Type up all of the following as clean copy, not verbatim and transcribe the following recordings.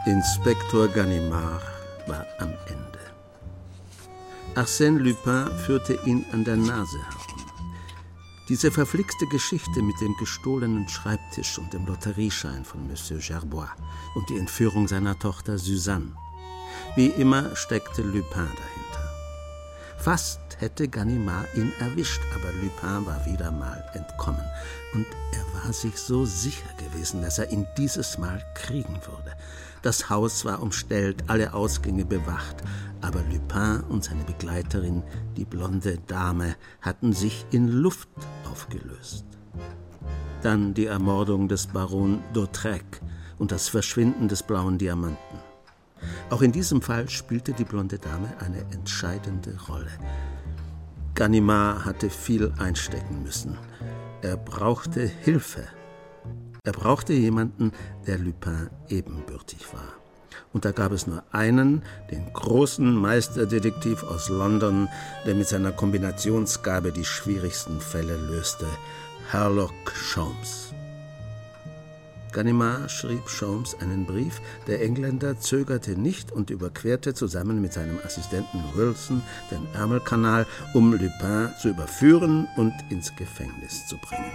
Inspektor Ganimard war am Ende. Arsène Lupin führte ihn an der Nase herum. Diese verflixte Geschichte mit dem gestohlenen Schreibtisch und dem Lotterieschein von Monsieur Gerbois und die Entführung seiner Tochter Suzanne. Wie immer steckte Lupin dahinter. Fast hätte Ganimard ihn erwischt, aber Lupin war wieder mal entkommen. Und er war sich so sicher gewesen, dass er ihn dieses Mal kriegen würde. Das Haus war umstellt, alle Ausgänge bewacht, aber Lupin und seine Begleiterin, die blonde Dame, hatten sich in Luft aufgelöst. Dann die Ermordung des Baron d'Hautrec und das Verschwinden des blauen Diamanten. Auch in diesem Fall spielte die blonde Dame eine entscheidende Rolle. Ganimard hatte viel einstecken müssen. Er brauchte Hilfe. Er brauchte jemanden, der Lupin ebenbürtig war. Und da gab es nur einen, den großen Meisterdetektiv aus London, der mit seiner Kombinationsgabe die schwierigsten Fälle löste, Sherlock Sholmes. Ganimard schrieb Sholmes einen Brief, der Engländer zögerte nicht und überquerte zusammen mit seinem Assistenten Wilson den Ärmelkanal, um Lupin zu überführen und ins Gefängnis zu bringen.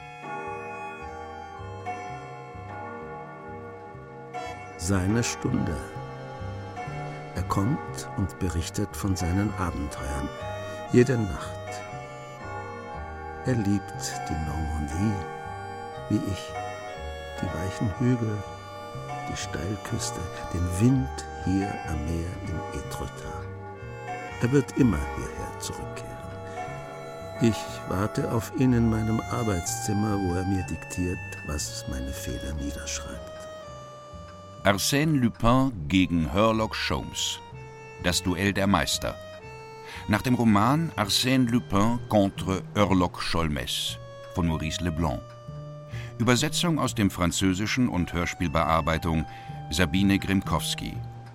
Seine Stunde. Er kommt und berichtet von seinen Abenteuern, jede Nacht. Er liebt die Normandie, wie ich. Die weichen Hügel, die Steilküste, den Wind hier am Meer in Étretat. Er wird immer hierher zurückkehren. Ich warte auf ihn in meinem Arbeitszimmer, wo er mir diktiert, was meine Fehler niederschreibt. Arsène Lupin gegen Sherlock Sholmes. Das Duell der Meister. Nach dem Roman Arsène Lupin contre Sherlock Sholmes von Maurice Leblanc. Übersetzung aus dem Französischen und Hörspielbearbeitung Sabine Grimkowski.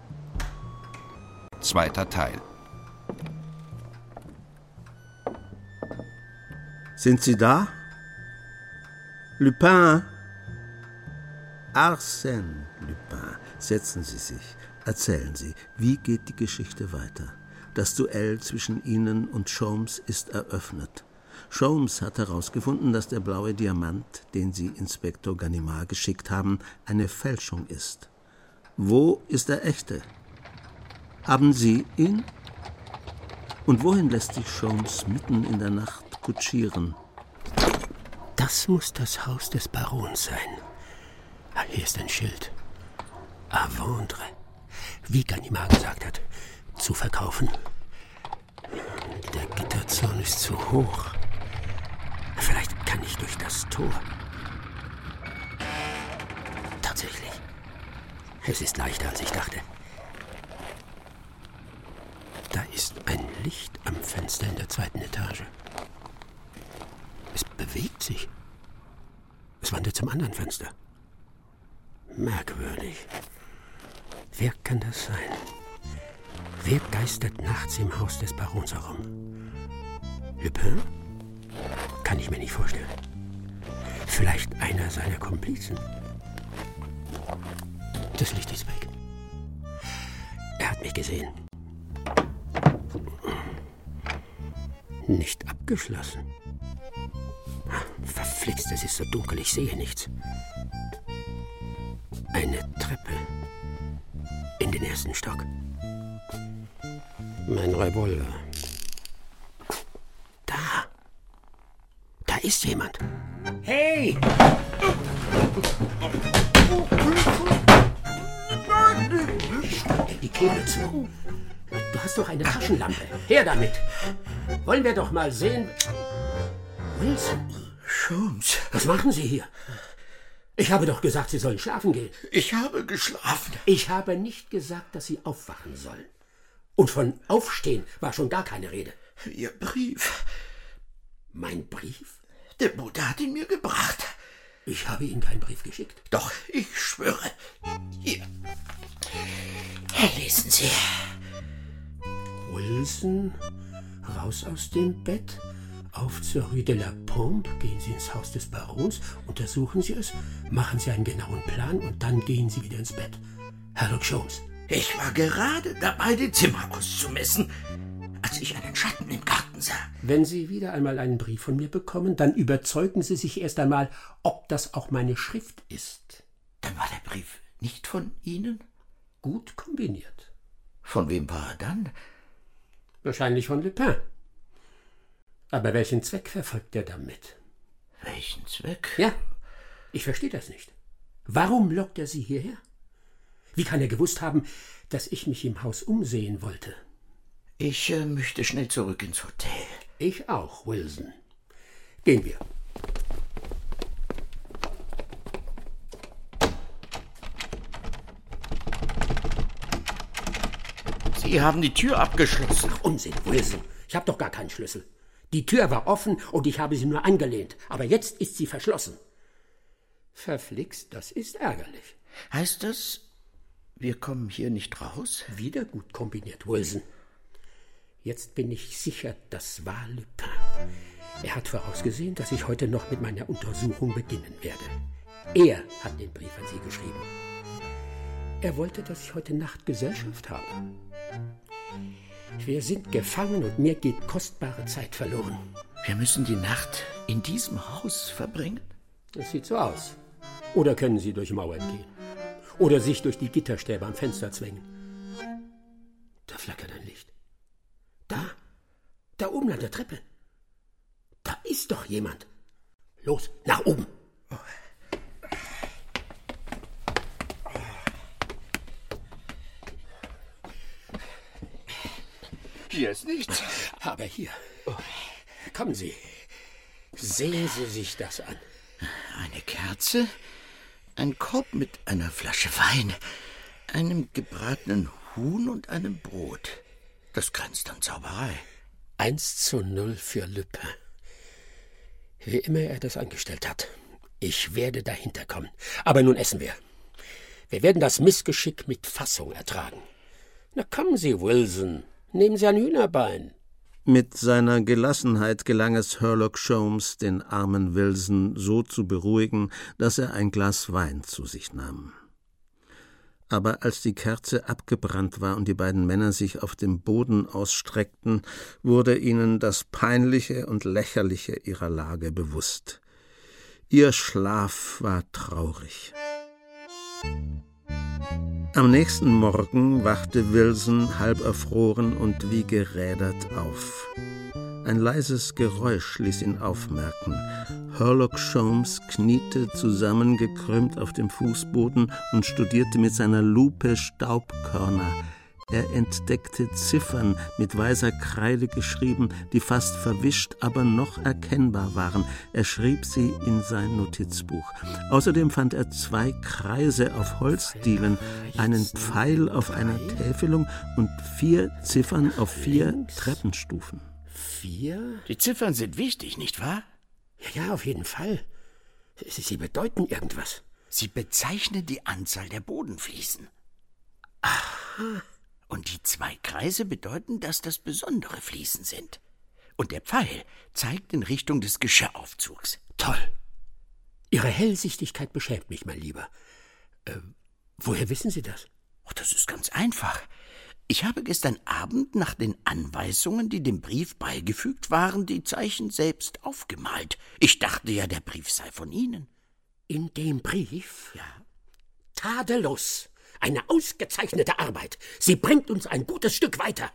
Zweiter Teil. Sind Sie da? Lupin? Arsène Lupin, setzen Sie sich. Erzählen Sie, wie geht die Geschichte weiter? Das Duell zwischen Ihnen und Sholmes ist eröffnet. Sholmes hat herausgefunden, dass der blaue Diamant, den Sie Inspektor Ganimard geschickt haben, eine Fälschung ist. Wo ist der echte? Haben Sie ihn? Und wohin lässt sich Sholmes mitten in der Nacht kutschieren? Das muss das Haus des Barons sein. Hier ist ein Schild. À vendre. Wie Ganimard gesagt hat, zu verkaufen. Der Gitterzaun ist zu hoch. Vielleicht kann ich durch das Tor. Tatsächlich. Es ist leichter, als ich dachte. Da ist ein Licht am Fenster in der 2. Etage. Es bewegt sich. Es wandert zum anderen Fenster. Merkwürdig. Wer kann das sein? Wer geistert nachts im Haus des Barons herum? Lupin? Kann ich mir nicht vorstellen. Vielleicht einer seiner Komplizen. Das Licht ist weg. Er hat mich gesehen. Nicht abgeschlossen. Verflixt, es ist so dunkel, ich sehe nichts. Eine Treppe in den 1. Stock. Mein Revolver. Da ist jemand. Hey! Steck die Kehle zu. Du hast doch eine Taschenlampe. Her damit. Wollen wir doch mal sehen. Wilson. Sholmes. Was machen Sie hier? Ich habe doch gesagt, Sie sollen schlafen gehen. Ich habe geschlafen. Ich habe nicht gesagt, dass Sie aufwachen sollen. Und von Aufstehen war schon gar keine Rede. Ihr Brief. Mein Brief? Der Bote hat ihn mir gebracht. Ich habe Ihnen keinen Brief geschickt. Doch, ich schwöre. Hier. Lesen Sie. Wilson, raus aus dem Bett, auf zur Rue de la Pompe, gehen Sie ins Haus des Barons, untersuchen Sie es, machen Sie einen genauen Plan und dann gehen Sie wieder ins Bett. Herlock Sholmes. Ich war gerade dabei, die Zimmer auszumessen, als ich einen Schatten im Garten sah. Wenn Sie wieder einmal einen Brief von mir bekommen, dann überzeugen Sie sich erst einmal, ob das auch meine Schrift ist. Dann war der Brief nicht von Ihnen? Gut kombiniert. Von wem war er dann? Wahrscheinlich von Lupin. Aber welchen Zweck verfolgt er damit? Welchen Zweck? Ja, ich verstehe das nicht. Warum lockt er Sie hierher? Wie kann er gewusst haben, dass ich mich im Haus umsehen wollte? Ich möchte schnell zurück ins Hotel. Ich auch, Wilson. Gehen wir. Sie haben die Tür abgeschlossen. Ach, Unsinn, Wilson. Ich habe doch gar keinen Schlüssel. Die Tür war offen und ich habe sie nur angelehnt. Aber jetzt ist sie verschlossen. Verflixt, das ist ärgerlich. Heißt das, wir kommen hier nicht raus? Wieder gut kombiniert, Wilson. Jetzt bin ich sicher, das war Lupin. Er hat vorausgesehen, dass ich heute noch mit meiner Untersuchung beginnen werde. Er hat den Brief an Sie geschrieben. Er wollte, dass ich heute Nacht Gesellschaft habe. Wir sind gefangen und mir geht kostbare Zeit verloren. Wir müssen die Nacht in diesem Haus verbringen? Das sieht so aus. Oder können Sie durch Mauern gehen. Oder sich durch die Gitterstäbe am Fenster zwängen. Da flackert ein Licht. Da oben an der Treppe. Da ist doch jemand. Los, nach oben. Hier ist nichts. Aber hier. Kommen Sie. Sehen Sie sich das an. Eine Kerze, ein Korb mit einer Flasche Wein, einem gebratenen Huhn und einem Brot. Das grenzt an Zauberei. 1:0 für Lupin. Wie immer er das angestellt hat. Ich werde dahinter kommen. Aber nun essen wir. Wir werden das Missgeschick mit Fassung ertragen. Na kommen Sie, Wilson. Nehmen Sie ein Hühnerbein. Mit seiner Gelassenheit gelang es Herlock Sholmes, den armen Wilson so zu beruhigen, dass er ein Glas Wein zu sich nahm. Aber als die Kerze abgebrannt war und die beiden Männer sich auf dem Boden ausstreckten, wurde ihnen das Peinliche und Lächerliche ihrer Lage bewusst. Ihr Schlaf war traurig. Am nächsten Morgen wachte Wilson halb erfroren und wie gerädert auf. Ein leises Geräusch ließ ihn aufmerken. Herlock Sholmes kniete zusammengekrümmt auf dem Fußboden und studierte mit seiner Lupe Staubkörner. Er entdeckte Ziffern mit weißer Kreide geschrieben, die fast verwischt, aber noch erkennbar waren. Er schrieb sie in sein Notizbuch. Außerdem fand er 2 Kreise auf Holzdielen, einen Pfeil auf einer Täfelung und 4 Ziffern auf 4 Treppenstufen. 4? Die Ziffern sind wichtig, nicht wahr? Ja, auf jeden Fall. Sie bedeuten irgendwas. Sie bezeichnen die Anzahl der Bodenfliesen. Aha. Und die 2 Kreise bedeuten, dass das besondere Fliesen sind. Und der Pfeil zeigt in Richtung des Geschirraufzugs. Toll. Ihre Hellsichtigkeit beschämt mich, mein Lieber. Woher wissen Sie das? Oh, das ist ganz einfach. Ich habe gestern Abend nach den Anweisungen, die dem Brief beigefügt waren, die Zeichen selbst aufgemalt. Ich dachte ja, der Brief sei von Ihnen. In dem Brief? Ja. Tadellos. Eine ausgezeichnete Arbeit. Sie bringt uns ein gutes Stück weiter.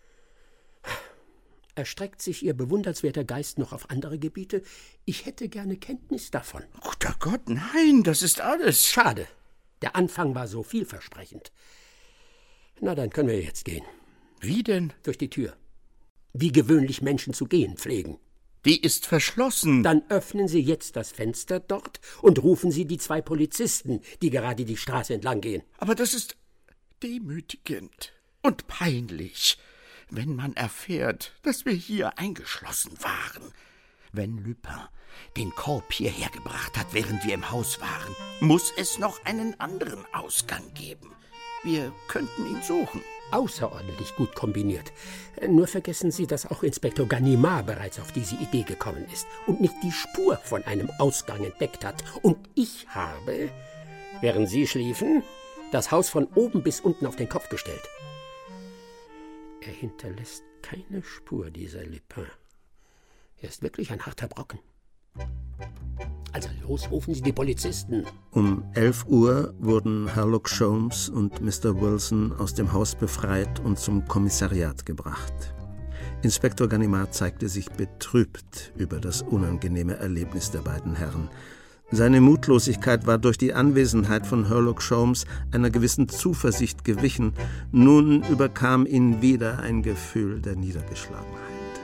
Erstreckt sich Ihr bewundernswerter Geist noch auf andere Gebiete? Ich hätte gerne Kenntnis davon. Guter Gott, nein, das ist alles. Schade. Der Anfang war so vielversprechend. Na, dann können wir jetzt gehen. Wie denn? Durch die Tür. Wie gewöhnlich Menschen zu gehen pflegen. Die ist verschlossen. Dann öffnen Sie jetzt das Fenster dort und rufen Sie die 2 Polizisten, die gerade die Straße entlang gehen. Aber das ist demütigend und peinlich, wenn man erfährt, dass wir hier eingeschlossen waren. Wenn Lupin den Korb hierher gebracht hat, während wir im Haus waren, muss es noch einen anderen Ausgang geben. Wir könnten ihn suchen. Außerordentlich gut kombiniert. Nur vergessen Sie, dass auch Inspektor Ganimard bereits auf diese Idee gekommen ist und nicht die Spur von einem Ausgang entdeckt hat. Und ich habe, während Sie schliefen, Das Haus von oben bis unten auf den Kopf gestellt. Er hinterlässt keine Spur, dieser Lupin. Er ist wirklich ein harter Brocken. Also los, rufen Sie die Polizisten. Um 11 Uhr wurden Sherlock Sholmes und Mr. Wilson aus dem Haus befreit und zum Kommissariat gebracht. Inspektor Ganimard zeigte sich betrübt über das unangenehme Erlebnis der beiden Herren. Seine Mutlosigkeit war durch die Anwesenheit von Sherlock Sholmes einer gewissen Zuversicht gewichen. Nun überkam ihn wieder ein Gefühl der Niedergeschlagenheit.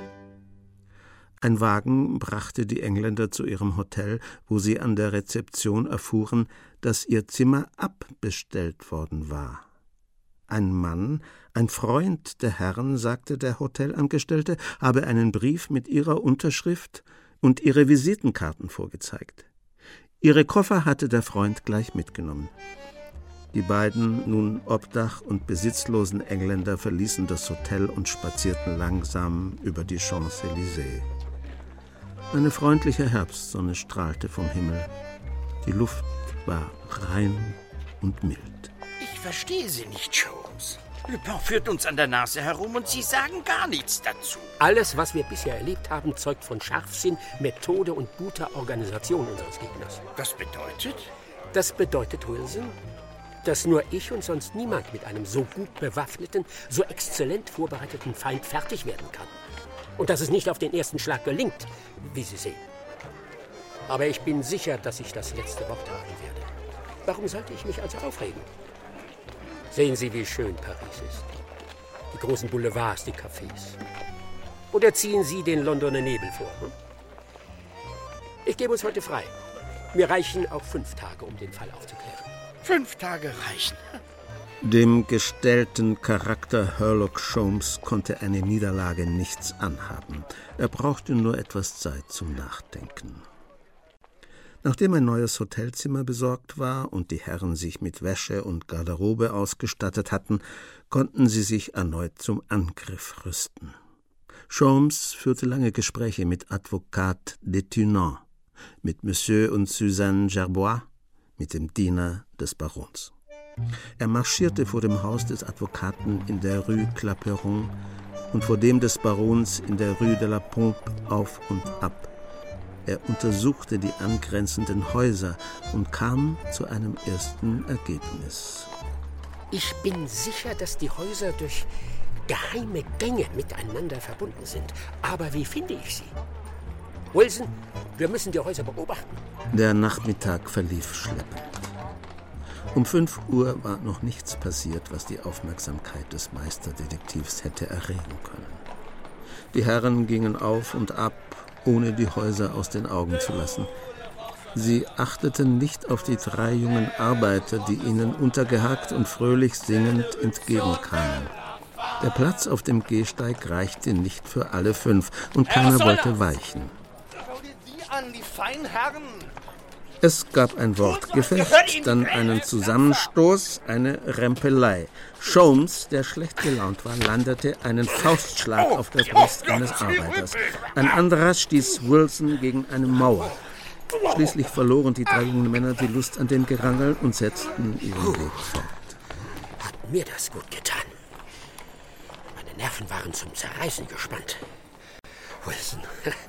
Ein Wagen brachte die Engländer zu ihrem Hotel, wo sie an der Rezeption erfuhren, dass ihr Zimmer abbestellt worden war. Ein Mann, ein Freund der Herren, sagte der Hotelangestellte, habe einen Brief mit ihrer Unterschrift und ihre Visitenkarten vorgezeigt. Ihre Koffer hatte der Freund gleich mitgenommen. Die beiden nun obdach- und besitzlosen Engländer verließen das Hotel und spazierten langsam über die Champs-Élysées. Eine freundliche Herbstsonne strahlte vom Himmel. Die Luft war rein und mild. Ich verstehe Sie nicht, Sholmes. Lupin führt uns an der Nase herum und Sie sagen gar nichts dazu. Alles, was wir bisher erlebt haben, zeugt von Scharfsinn, Methode und guter Organisation unseres Gegners. Das bedeutet? Das bedeutet, Wilson, dass nur ich und sonst niemand mit einem so gut bewaffneten, so exzellent vorbereiteten Feind fertig werden kann. Und dass es nicht auf den ersten Schlag gelingt, wie Sie sehen. Aber ich bin sicher, dass ich das letzte Wort haben werde. Warum sollte ich mich also aufregen? Sehen Sie, wie schön Paris ist. Die großen Boulevards, die Cafés. Oder ziehen Sie den Londoner Nebel vor? Hm? Ich gebe uns heute frei. Mir reichen auch 5 Tage, um den Fall aufzuklären. 5 Tage reichen. Dem gestellten Charakter Sherlock Sholmes konnte eine Niederlage nichts anhaben. Er brauchte nur etwas Zeit zum Nachdenken. Nachdem ein neues Hotelzimmer besorgt war und die Herren sich mit Wäsche und Garderobe ausgestattet hatten, konnten sie sich erneut zum Angriff rüsten. Sholmes führte lange Gespräche mit Advocat Detinan, mit Monsieur und Suzanne Gerbois, mit dem Diener des Barons. Er marschierte vor dem Haus des Advokaten in der Rue Clapeyron und vor dem des Barons in der Rue de la Pompe auf und ab. Er untersuchte die angrenzenden Häuser und kam zu einem ersten Ergebnis. Ich bin sicher, dass die Häuser durch geheime Gänge miteinander verbunden sind. Aber wie finde ich sie? Wilson, wir müssen die Häuser beobachten. Der Nachmittag verlief schleppend. Um 5 Uhr war noch nichts passiert, was die Aufmerksamkeit des Meisterdetektivs hätte erregen können. Die Herren gingen auf und ab, ohne die Häuser aus den Augen zu lassen. Sie achteten nicht auf die 3 jungen Arbeiter, die ihnen untergehakt und fröhlich singend entgegenkamen. Der Platz auf dem Gehsteig reichte nicht für alle 5 und keiner wollte weichen. Schau dir die an, die feinen Herren. Es gab ein Wortgefecht, dann einen Zusammenstoß, eine Rempelei. Sholmes, der schlecht gelaunt war, landete einen Faustschlag auf der Brust eines Arbeiters. Ein anderer stieß Wilson gegen eine Mauer. Schließlich verloren die 3 jungen Männer die Lust an dem Gerangel und setzten ihren Weg fort. Hat mir das gut getan. Meine Nerven waren zum Zerreißen gespannt. Wilson.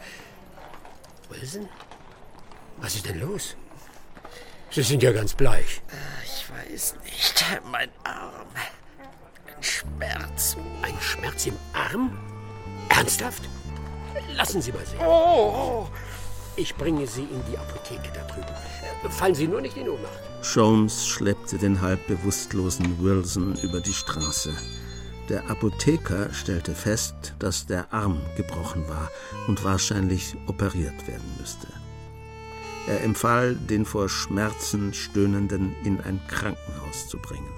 Wilson? Was ist denn los? Sie sind ja ganz bleich. Ich weiß nicht. Mein Arm. Ein Schmerz. Ein Schmerz im Arm? Ernsthaft? Lassen Sie mal sehen. Oh! Ich bringe Sie in die Apotheke da drüben. Fallen Sie nur nicht in Ohnmacht. Sholmes schleppte den halb bewusstlosen Wilson über die Straße. Der Apotheker stellte fest, dass der Arm gebrochen war und wahrscheinlich operiert werden müsste. Er empfahl, den vor Schmerzen Stöhnenden in ein Krankenhaus zu bringen.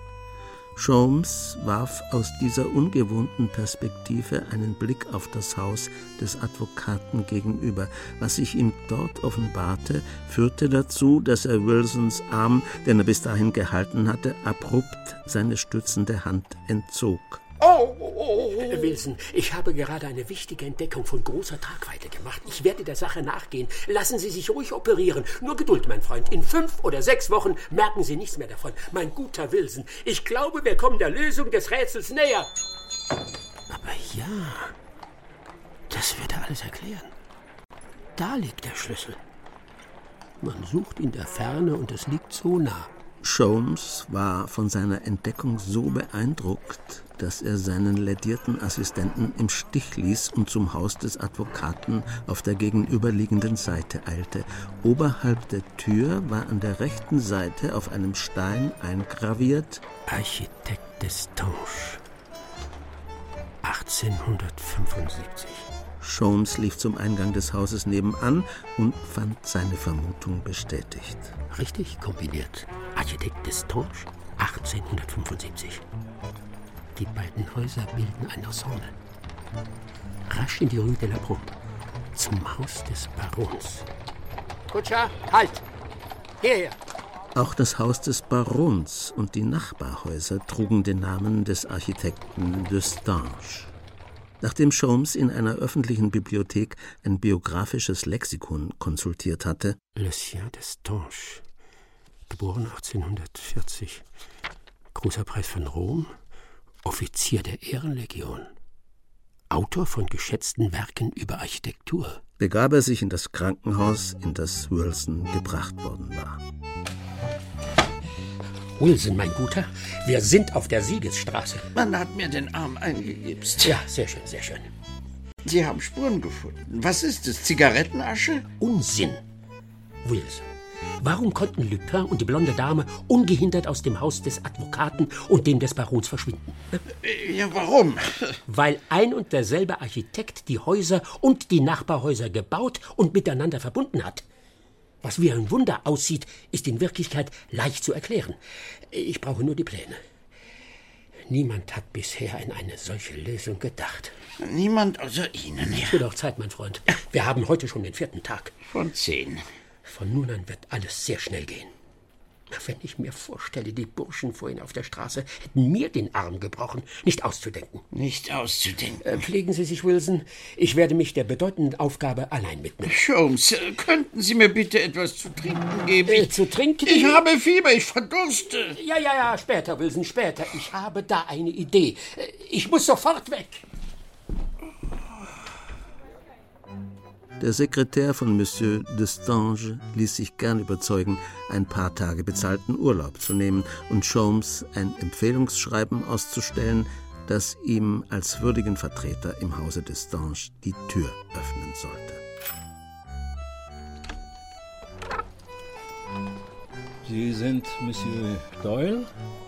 Sholmes warf aus dieser ungewohnten Perspektive einen Blick auf das Haus des Advokaten gegenüber. Was sich ihm dort offenbarte, führte dazu, dass er Wilsons Arm, den er bis dahin gehalten hatte, abrupt seine stützende Hand entzog. Wilson, ich habe gerade eine wichtige Entdeckung von großer Tragweite gemacht. Ich werde der Sache nachgehen. Lassen Sie sich ruhig operieren. Nur Geduld, mein Freund. In 5 oder 6 Wochen merken Sie nichts mehr davon. Mein guter Wilson, ich glaube, wir kommen der Lösung des Rätsels näher. Aber ja, das würde alles erklären. Da liegt der Schlüssel. Man sucht in der Ferne und es liegt so nah. Sholmes war von seiner Entdeckung so beeindruckt, dass er seinen lädierten Assistenten im Stich ließ und zum Haus des Advokaten auf der gegenüberliegenden Seite eilte. Oberhalb der Tür war an der rechten Seite auf einem Stein eingraviert: Architekt Destange, 1875. Sholmes lief zum Eingang des Hauses nebenan und fand seine Vermutung bestätigt. Richtig kombiniert. Architekt Destange, 1875. Die beiden Häuser bilden ein Ensemble. Rasch in die Rue de la Proue, zum Haus des Barons. Kutscher, halt! Hierher! Auch das Haus des Barons und die Nachbarhäuser trugen den Namen des Architekten Destange. Nachdem Sholmes in einer öffentlichen Bibliothek ein biografisches Lexikon konsultiert hatte: Lucien Destange, geboren 1840, Großer Preis von Rom, Offizier der Ehrenlegion, Autor von geschätzten Werken über Architektur, begab er sich in das Krankenhaus, in das Wilson gebracht worden war. Wilson, mein Guter, wir sind auf der Siegesstraße. Man hat mir den Arm eingegipst. Ja, sehr schön, sehr schön. Sie haben Spuren gefunden. Was ist es? Zigarettenasche? Unsinn. Wilson, warum konnten Lupin und die blonde Dame ungehindert aus dem Haus des Advokaten und dem des Barons verschwinden? Ja, warum? Weil ein und derselbe Architekt die Häuser und die Nachbarhäuser gebaut und miteinander verbunden hat. Was wie ein Wunder aussieht, ist in Wirklichkeit leicht zu erklären. Ich brauche nur die Pläne. Niemand hat bisher an eine solche Lösung gedacht. Niemand außer Ihnen, ja. Es wird auch Zeit, mein Freund. Wir haben heute schon den 4. Tag. Von 10. Von nun an wird alles sehr schnell gehen. Wenn ich mir vorstelle, die Burschen vorhin auf der Straße hätten mir den Arm gebrochen. Nicht auszudenken. Nicht auszudenken. Pflegen Sie sich, Wilson. Ich werde mich der bedeutenden Aufgabe allein widmen. Sholmes, könnten Sie mir bitte etwas zu trinken geben? Zu trinken? Ich habe Fieber, ich verdurste. Ja, später, Wilson, später. Ich habe da eine Idee. Ich muss sofort weg. Der Sekretär von Monsieur Destange ließ sich gern überzeugen, ein paar Tage bezahlten Urlaub zu nehmen und Sholmes ein Empfehlungsschreiben auszustellen, das ihm als würdigen Vertreter im Hause Destange die Tür öffnen sollte. Sie sind Monsieur Doyle?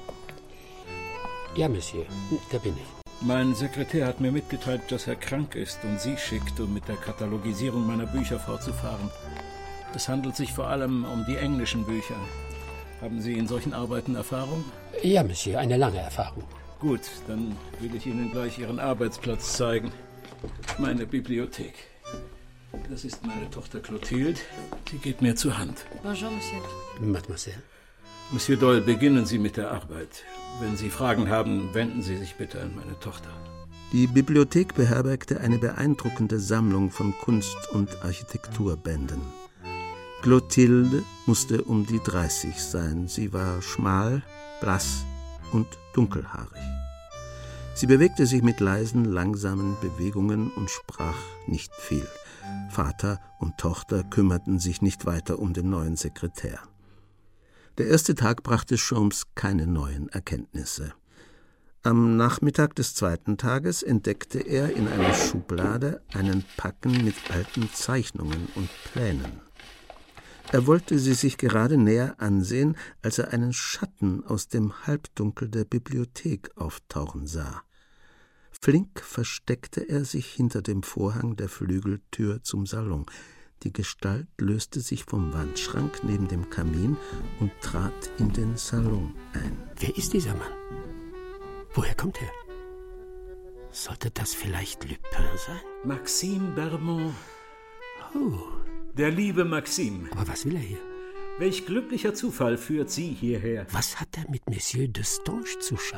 Ja, Monsieur, da bin ich. Mein Sekretär hat mir mitgeteilt, dass er krank ist und Sie schickt, um mit der Katalogisierung meiner Bücher fortzufahren. Es handelt sich vor allem um die englischen Bücher. Haben Sie in solchen Arbeiten Erfahrung? Ja, Monsieur, eine lange Erfahrung. Gut, dann will ich Ihnen gleich Ihren Arbeitsplatz zeigen. Meine Bibliothek. Das ist meine Tochter Clotilde. Sie geht mir zur Hand. Bonjour, Monsieur. Mademoiselle. Monsieur Doyle, beginnen Sie mit der Arbeit. Wenn Sie Fragen haben, wenden Sie sich bitte an meine Tochter. Die Bibliothek beherbergte eine beeindruckende Sammlung von Kunst- und Architekturbänden. Clotilde musste um die 30 sein. Sie war schmal, blass und dunkelhaarig. Sie bewegte sich mit leisen, langsamen Bewegungen und sprach nicht viel. Vater und Tochter kümmerten sich nicht weiter um den neuen Sekretär. Der erste Tag brachte Sholmes keine neuen Erkenntnisse. Am Nachmittag des 2. Tages entdeckte er in einer Schublade einen Packen mit alten Zeichnungen und Plänen. Er wollte sie sich gerade näher ansehen, als er einen Schatten aus dem Halbdunkel der Bibliothek auftauchen sah. Flink versteckte er sich hinter dem Vorhang der Flügeltür zum Salon. Die Gestalt löste sich vom Wandschrank neben dem Kamin und trat in den Salon ein. Wer ist dieser Mann? Woher kommt er? Sollte das vielleicht Lupin sein? Maxime Bermond. Oh. Der liebe Maxime. Aber was will er hier? Welch glücklicher Zufall führt Sie hierher? Was hat er mit Monsieur Destange zu schaffen?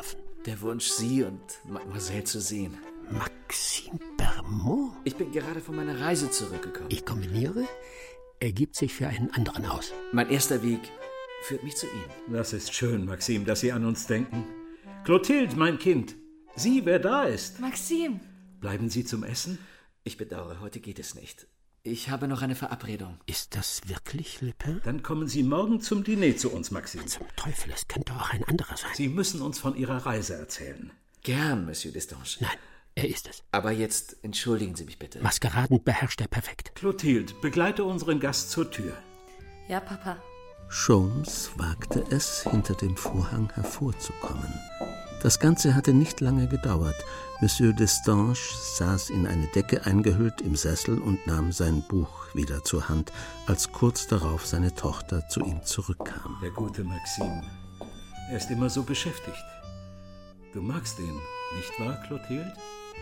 Der Wunsch, Sie und Mademoiselle zu sehen. Maxime Bermond? Ich bin gerade von meiner Reise zurückgekommen. Ich kombiniere, er gibt sich für einen anderen aus. Mein erster Weg führt mich zu Ihnen. Das ist schön, Maxime, dass Sie an uns denken. Clotilde, mein Kind, sieh, wer da ist. Maxime. Bleiben Sie zum Essen? Ich bedauere, heute geht es nicht. Ich habe noch eine Verabredung. Ist das wirklich Lupin? Dann kommen Sie morgen zum Diner zu uns, Maxime. Zum Teufel, es könnte auch ein anderer sein. Sie müssen uns von Ihrer Reise erzählen. Gern, Monsieur Destange. Nein, er ist es. Aber jetzt entschuldigen Sie mich bitte. Maskeraden beherrscht er perfekt. Clotilde, begleite unseren Gast zur Tür. Ja, Papa. Sholmes wagte es, hinter dem Vorhang hervorzukommen. Das Ganze hatte nicht lange gedauert. Monsieur Destange saß in eine Decke eingehüllt im Sessel und nahm sein Buch wieder zur Hand, als kurz darauf seine Tochter zu ihm zurückkam. Der gute Maxime. Er ist immer so beschäftigt. Du magst ihn, nicht wahr, Clotilde?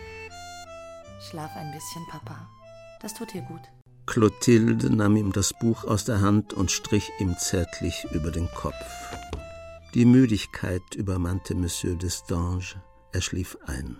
Schlaf ein bisschen, Papa. Das tut dir gut. Clotilde nahm ihm das Buch aus der Hand und strich ihm zärtlich über den Kopf. Die Müdigkeit übermannte Monsieur Destange. Er schlief ein.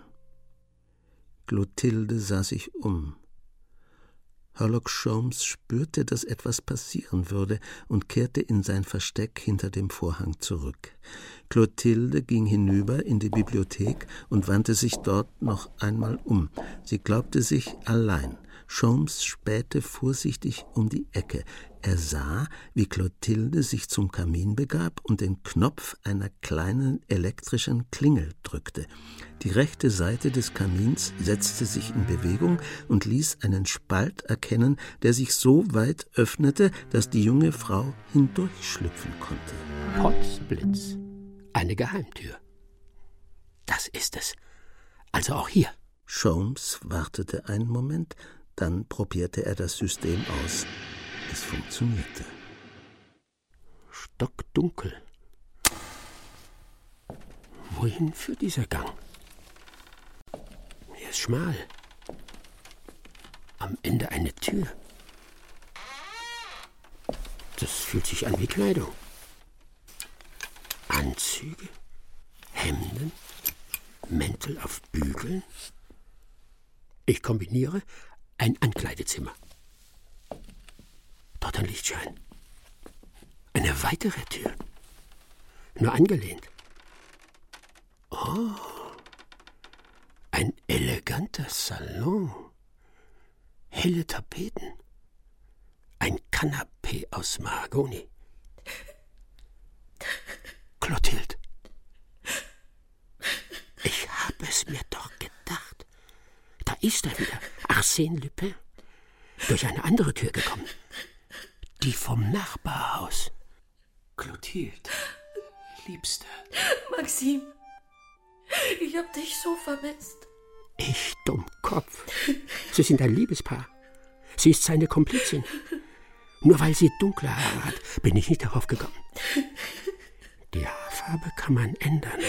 Clotilde sah sich um. Herlock Sholmes spürte, dass etwas passieren würde und kehrte in sein Versteck hinter dem Vorhang zurück. Clotilde ging hinüber in die Bibliothek und wandte sich dort noch einmal um. Sie glaubte sich allein. Sholmes spähte vorsichtig um die Ecke. Er sah, wie Clotilde sich zum Kamin begab und den Knopf einer kleinen elektrischen Klingel drückte. Die rechte Seite des Kamins setzte sich in Bewegung und ließ einen Spalt erkennen, der sich so weit öffnete, dass die junge Frau hindurchschlüpfen konnte. Potzblitz. Eine Geheimtür. Das ist es. Also auch hier. Sholmes wartete einen Moment, dann probierte er das System aus. Es funktionierte. Stockdunkel. Wohin führt dieser Gang? Er ist schmal. Am Ende eine Tür. Das fühlt sich an wie Kleidung. Anzüge, Hemden, Mäntel auf Bügeln. Ich kombiniere ein Ankleidezimmer. Dort ein Lichtschein. Eine weitere Tür. Nur angelehnt. Oh, ein eleganter Salon. Helle Tapeten. Ein Kanapee aus Mahagoni. Clotilde. Ich habe es mir doch gedacht. Da ist er wieder, Arsène Lupin. Durch eine andere Tür gekommen. Die vom Nachbarhaus. Clotilde, Liebste. Maxime, ich hab dich so vermisst. Ich, Dummkopf. Sie sind ein Liebespaar. Sie ist seine Komplizin. Nur weil sie dunkle Haare hat, bin ich nicht darauf gekommen. Die Haarfarbe kann man ändern.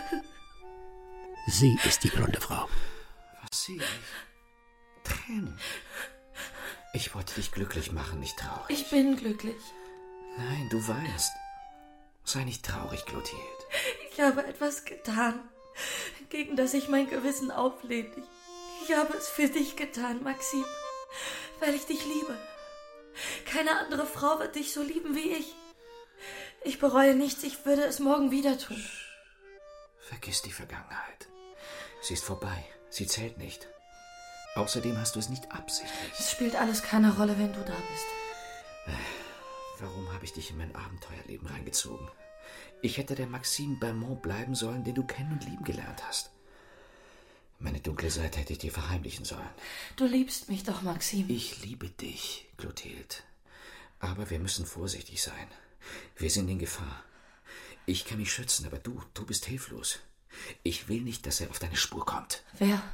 Sie ist die blonde Frau. Was sehe ich? Tränen. Ich wollte dich glücklich machen, nicht traurig. Ich bin glücklich. Nein, du weinst. Sei nicht traurig, Clotilde. Ich habe etwas getan, gegen das ich mein Gewissen auflehnt. Ich habe es für dich getan, Maxime, weil ich dich liebe. Keine andere Frau wird dich so lieben wie ich. Ich bereue nichts, ich würde es morgen wieder tun. Vergiss die Vergangenheit. Sie ist vorbei, sie zählt nicht. Außerdem hast du es nicht absichtlich. Es spielt alles keine Rolle, wenn du da bist. Warum habe ich dich in mein Abenteuerleben reingezogen? Ich hätte der Maxime Bermond bleiben sollen, den du kennen und lieben gelernt hast. Meine dunkle Seite hätte ich dir verheimlichen sollen. Du liebst mich doch, Maxime. Ich liebe dich, Clotilde. Aber wir müssen vorsichtig sein. Wir sind in Gefahr. Ich kann mich schützen, aber du bist hilflos. Ich will nicht, dass er auf deine Spur kommt. Wer?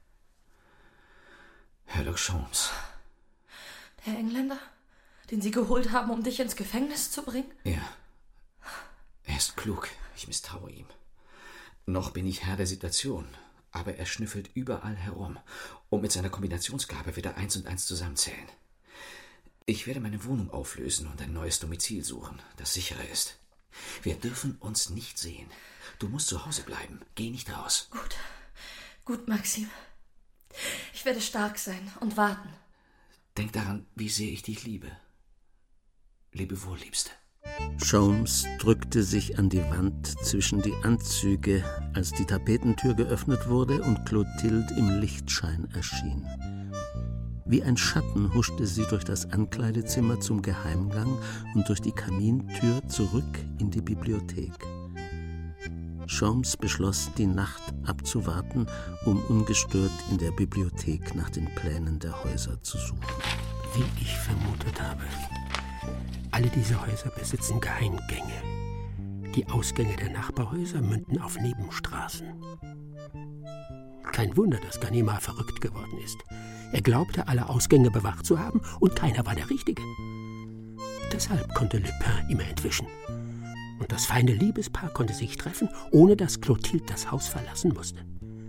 Herlock Sholmes. Der Engländer, den sie geholt haben, um dich ins Gefängnis zu bringen? Ja. Er ist klug. Ich misstraue ihm. Noch bin ich Herr der Situation, aber er schnüffelt überall herum und mit seiner Kombinationsgabe wieder 1 und 1 zusammenzählen. Ich werde meine Wohnung auflösen und ein neues Domizil suchen, das sicherer ist. Wir dürfen uns nicht sehen. Du musst zu Hause bleiben. Geh nicht raus. Gut, Maxim. Ich werde stark sein und warten. Denk daran, wie sehr ich dich liebe. Lebe wohl, Liebste. Sholmes drückte sich an die Wand zwischen die Anzüge, als die Tapetentür geöffnet wurde und Clotilde im Lichtschein erschien. Wie ein Schatten huschte sie durch das Ankleidezimmer zum Geheimgang und durch die Kamintür zurück in die Bibliothek. Sholmes beschloss, die Nacht abzuwarten, um ungestört in der Bibliothek nach den Plänen der Häuser zu suchen. Wie ich vermutet habe. Alle diese Häuser besitzen Geheimgänge. Die Ausgänge der Nachbarhäuser münden auf Nebenstraßen. Kein Wunder, dass Ganimard verrückt geworden ist. Er glaubte, alle Ausgänge bewacht zu haben und keiner war der Richtige. Deshalb konnte Lupin immer entwischen. Und das feine Liebespaar konnte sich treffen, ohne dass Clotilde das Haus verlassen musste.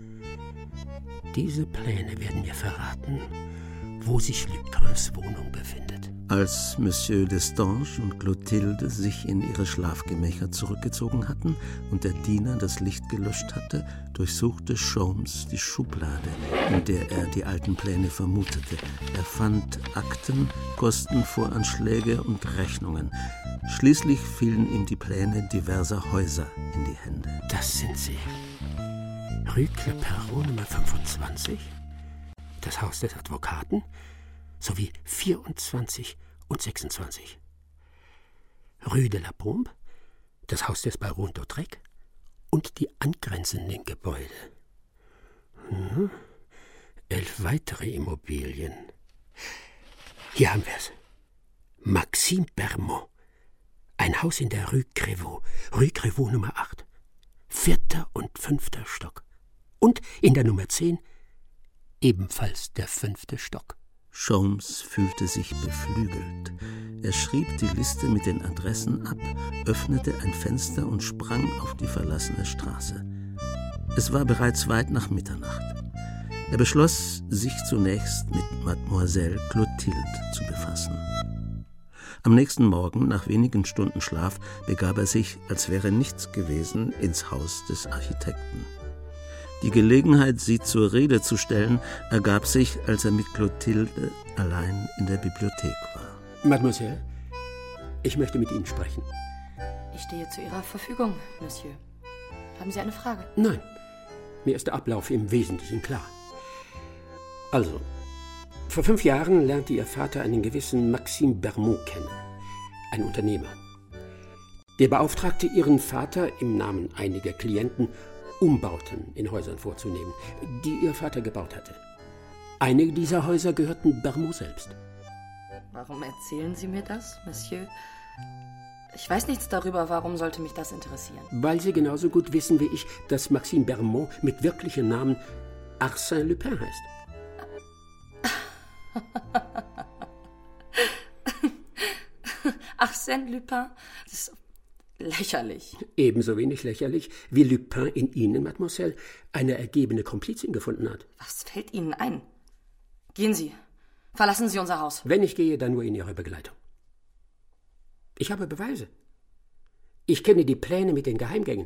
Diese Pläne werden mir verraten, wo sich Lupins Wohnung befindet. Als Monsieur Destange und Clotilde sich in ihre Schlafgemächer zurückgezogen hatten und der Diener das Licht gelöscht hatte, durchsuchte Sholmes die Schublade, in der er die alten Pläne vermutete. Er fand Akten, Kostenvoranschläge und Rechnungen. Schließlich fielen ihm die Pläne diverser Häuser in die Hände. Das sind sie. Rue Clapeyron Nummer 25, das Haus des Advokaten, sowie 24 und 26. Rue de la Pompe, das Haus des Baron d'Hautrec und die angrenzenden Gebäude. 11 weitere Immobilien. Hier haben wir es. Maxime Bermond. Ein Haus in der Rue Crevaux Nummer 8. 4. und 5. Stock. Und in der Nummer 10 ebenfalls der 5. Stock. Sholmes fühlte sich beflügelt. Er schrieb die Liste mit den Adressen ab, öffnete ein Fenster und sprang auf die verlassene Straße. Es war bereits weit nach Mitternacht. Er beschloss, sich zunächst mit Mademoiselle Clotilde zu befassen. Am nächsten Morgen, nach wenigen Stunden Schlaf, begab er sich, als wäre nichts gewesen, ins Haus des Architekten. Die Gelegenheit, sie zur Rede zu stellen, ergab sich, als er mit Clotilde allein in der Bibliothek war. Mademoiselle, ich möchte mit Ihnen sprechen. Ich stehe zu Ihrer Verfügung, Monsieur. Haben Sie eine Frage? Nein, mir ist der Ablauf im Wesentlichen klar. Also, vor 5 Jahren lernte Ihr Vater einen gewissen Maxime Bermond kennen, ein Unternehmer. Der beauftragte Ihren Vater im Namen einiger Klienten, Umbauten in Häusern vorzunehmen, die Ihr Vater gebaut hatte. Einige dieser Häuser gehörten Bermond selbst. Warum erzählen Sie mir das, Monsieur? Ich weiß nichts darüber, warum sollte mich das interessieren? Weil Sie genauso gut wissen wie ich, dass Maxime Bermond mit wirklichem Namen Arsène Lupin heißt. Arsène Lupin? Das ist lächerlich. Ebenso wenig lächerlich, wie Lupin in Ihnen, Mademoiselle, eine ergebene Komplizin gefunden hat. Was fällt Ihnen ein? Gehen Sie. Verlassen Sie unser Haus. Wenn ich gehe, dann nur in Ihrer Begleitung. Ich habe Beweise. Ich kenne die Pläne mit den Geheimgängen.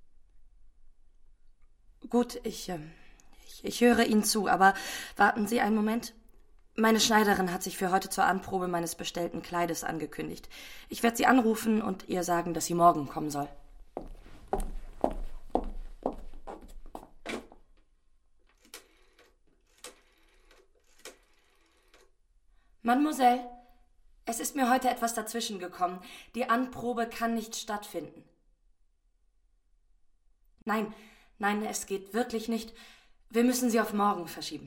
Gut, ich höre Ihnen zu, aber warten Sie einen Moment. Meine Schneiderin hat sich für heute zur Anprobe meines bestellten Kleides angekündigt. Ich werde sie anrufen und ihr sagen, dass sie morgen kommen soll. Mademoiselle, es ist mir heute etwas dazwischen gekommen. Die Anprobe kann nicht stattfinden. Nein, es geht wirklich nicht. Wir müssen sie auf morgen verschieben.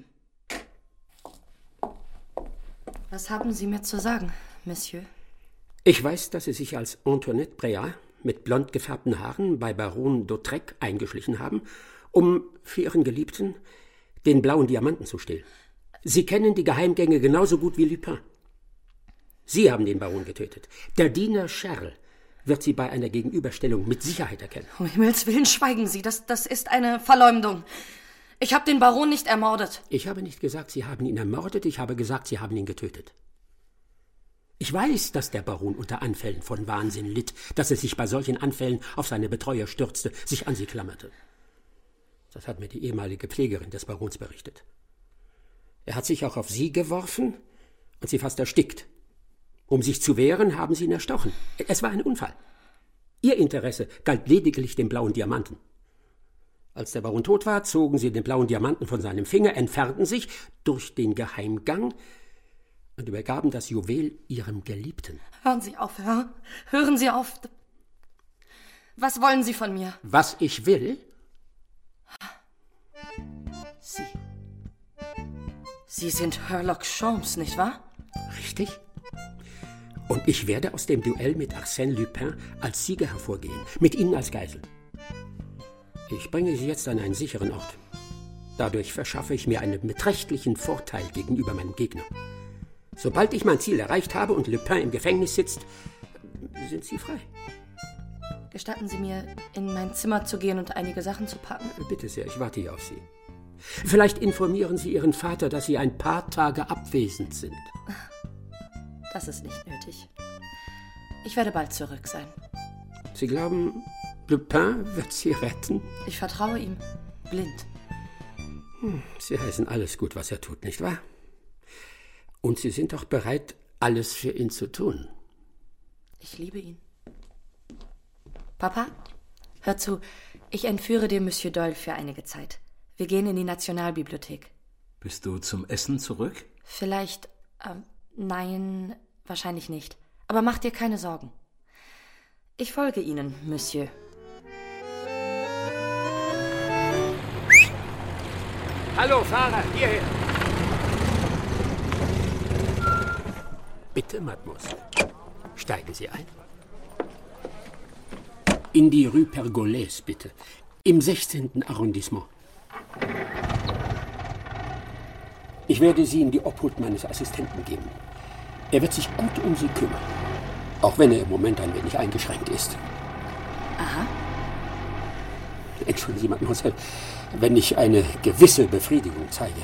Was haben Sie mir zu sagen, Monsieur? Ich weiß, dass Sie sich als Antoinette Bréat mit blond gefärbten Haaren bei Baron d'Hautrec eingeschlichen haben, um für Ihren Geliebten den blauen Diamanten zu stehlen. Sie kennen die Geheimgänge genauso gut wie Lupin. Sie haben den Baron getötet. Der Diener Charles wird Sie bei einer Gegenüberstellung mit Sicherheit erkennen. Um Himmels Willen, schweigen Sie. Das ist eine Verleumdung. Ich habe den Baron nicht ermordet. Ich habe nicht gesagt, Sie haben ihn ermordet. Ich habe gesagt, Sie haben ihn getötet. Ich weiß, dass der Baron unter Anfällen von Wahnsinn litt, dass er sich bei solchen Anfällen auf seine Betreuer stürzte, sich an sie klammerte. Das hat mir die ehemalige Pflegerin des Barons berichtet. Er hat sich auch auf sie geworfen und sie fast erstickt. Um sich zu wehren, haben sie ihn erstochen. Es war ein Unfall. Ihr Interesse galt lediglich dem blauen Diamanten. Als der Baron tot war, zogen sie den blauen Diamanten von seinem Finger, entfernten sich durch den Geheimgang und übergaben das Juwel ihrem Geliebten. Hören Sie auf, Herr. Hören Sie auf. Was wollen Sie von mir? Was ich will? Sie sind Herlock Sholmes, nicht wahr? Richtig. Und ich werde aus dem Duell mit Arsène Lupin als Sieger hervorgehen, mit Ihnen als Geisel. Ich bringe Sie jetzt an einen sicheren Ort. Dadurch verschaffe ich mir einen beträchtlichen Vorteil gegenüber meinem Gegner. Sobald ich mein Ziel erreicht habe und Lupin im Gefängnis sitzt, sind Sie frei. Gestatten Sie mir, in mein Zimmer zu gehen und einige Sachen zu packen? Bitte sehr, ich warte hier auf Sie. Vielleicht informieren Sie Ihren Vater, dass Sie ein paar Tage abwesend sind. Das ist nicht nötig. Ich werde bald zurück sein. Sie glauben, Lupin wird Sie retten? Ich vertraue ihm. Blind. Sie heißen alles gut, was er tut, nicht wahr? Und Sie sind doch bereit, alles für ihn zu tun. Ich liebe ihn. Papa, hör zu. Ich entführe dir Monsieur Doyle für einige Zeit. Wir gehen in die Nationalbibliothek. Bist du zum Essen zurück? Vielleicht, nein, wahrscheinlich nicht. Aber mach dir keine Sorgen. Ich folge Ihnen, Monsieur. Hallo, Fahrer, hierher. Bitte, Mademoiselle. Steigen Sie ein. In die Rue Pergolèse, bitte. Im 16. Arrondissement. Ich werde Sie in die Obhut meines Assistenten geben. Er wird sich gut um Sie kümmern. Auch wenn er im Moment ein wenig eingeschränkt ist. Aha. Entschuldigen Sie, Mademoiselle, wenn ich eine gewisse Befriedigung zeige.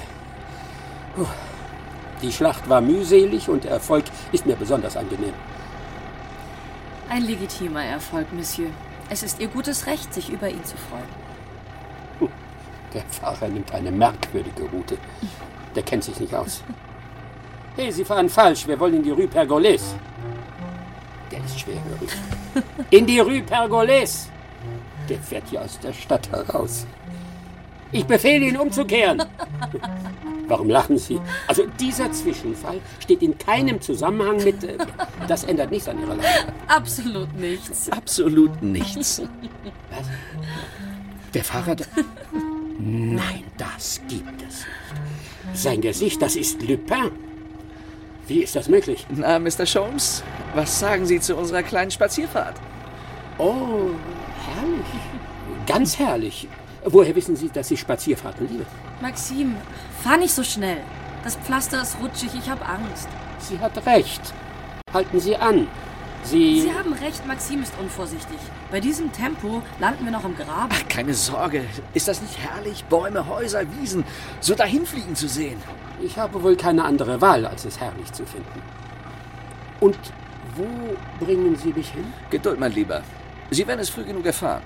Die Schlacht war mühselig und der Erfolg ist mir besonders angenehm. Ein legitimer Erfolg, Monsieur. Es ist Ihr gutes Recht, sich über ihn zu freuen. Der Fahrer nimmt eine merkwürdige Route. Der kennt sich nicht aus. Hey, Sie fahren falsch. Wir wollen in die Rue Pergolèse. Der ist schwerhörig. In die Rue Pergolèse. Der fährt hier aus der Stadt heraus. Ich befehle Ihnen, umzukehren. Warum lachen Sie? Also dieser Zwischenfall steht in keinem Zusammenhang mit... das ändert nichts an Ihrer Lage. Absolut nichts. Absolut nichts. Was? Der Fahrer... Nein, das gibt es nicht. Sein Gesicht, das ist Lupin. Wie ist das möglich? Na, Mr. Sholmes, was sagen Sie zu unserer kleinen Spazierfahrt? Oh, herrlich. Ganz herrlich. Woher wissen Sie, dass ich Spazierfahrten liebe? Maxime, fahr nicht so schnell. Das Pflaster ist rutschig, ich habe Angst. Sie hat recht. Halten Sie an. Sie haben recht, Maxime ist unvorsichtig. Bei diesem Tempo landen wir noch im Graben. Ach, keine Sorge. Ist das nicht herrlich, Bäume, Häuser, Wiesen so dahinfliegen zu sehen? Ich habe wohl keine andere Wahl, als es herrlich zu finden. Und wo bringen Sie mich hin? Geduld, mein Lieber. Sie werden es früh genug erfahren.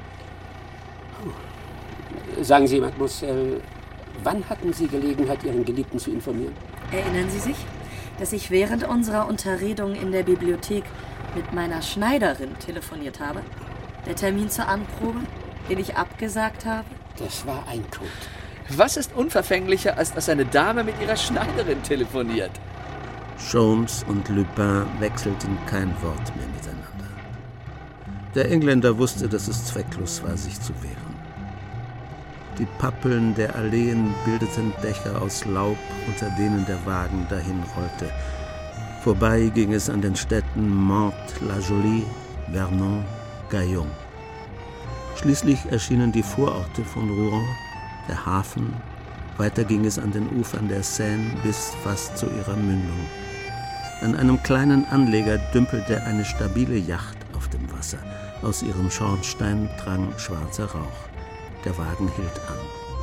Sagen Sie, Mademoiselle, wann hatten Sie Gelegenheit, Ihren Geliebten zu informieren? Erinnern Sie sich, dass ich während unserer Unterredung in der Bibliothek mit meiner Schneiderin telefoniert habe? Der Termin zur Anprobe, den ich abgesagt habe? Das war ein Tod. Was ist unverfänglicher, als dass eine Dame mit ihrer Schneiderin telefoniert? Sholmes und Lupin wechselten kein Wort mehr miteinander. Der Engländer wusste, dass es zwecklos war, sich zu wehren. Die Pappeln der Alleen bildeten Dächer aus Laub, unter denen der Wagen dahin rollte. Vorbei ging es an den Städten Mantes-la-Jolie, Vernon, Gaillon. Schließlich erschienen die Vororte von Rouen, der Hafen. Weiter ging es an den Ufern der Seine bis fast zu ihrer Mündung. An einem kleinen Anleger dümpelte eine stabile Yacht auf dem Wasser. Aus ihrem Schornstein drang schwarzer Rauch. Der Wagen hielt an.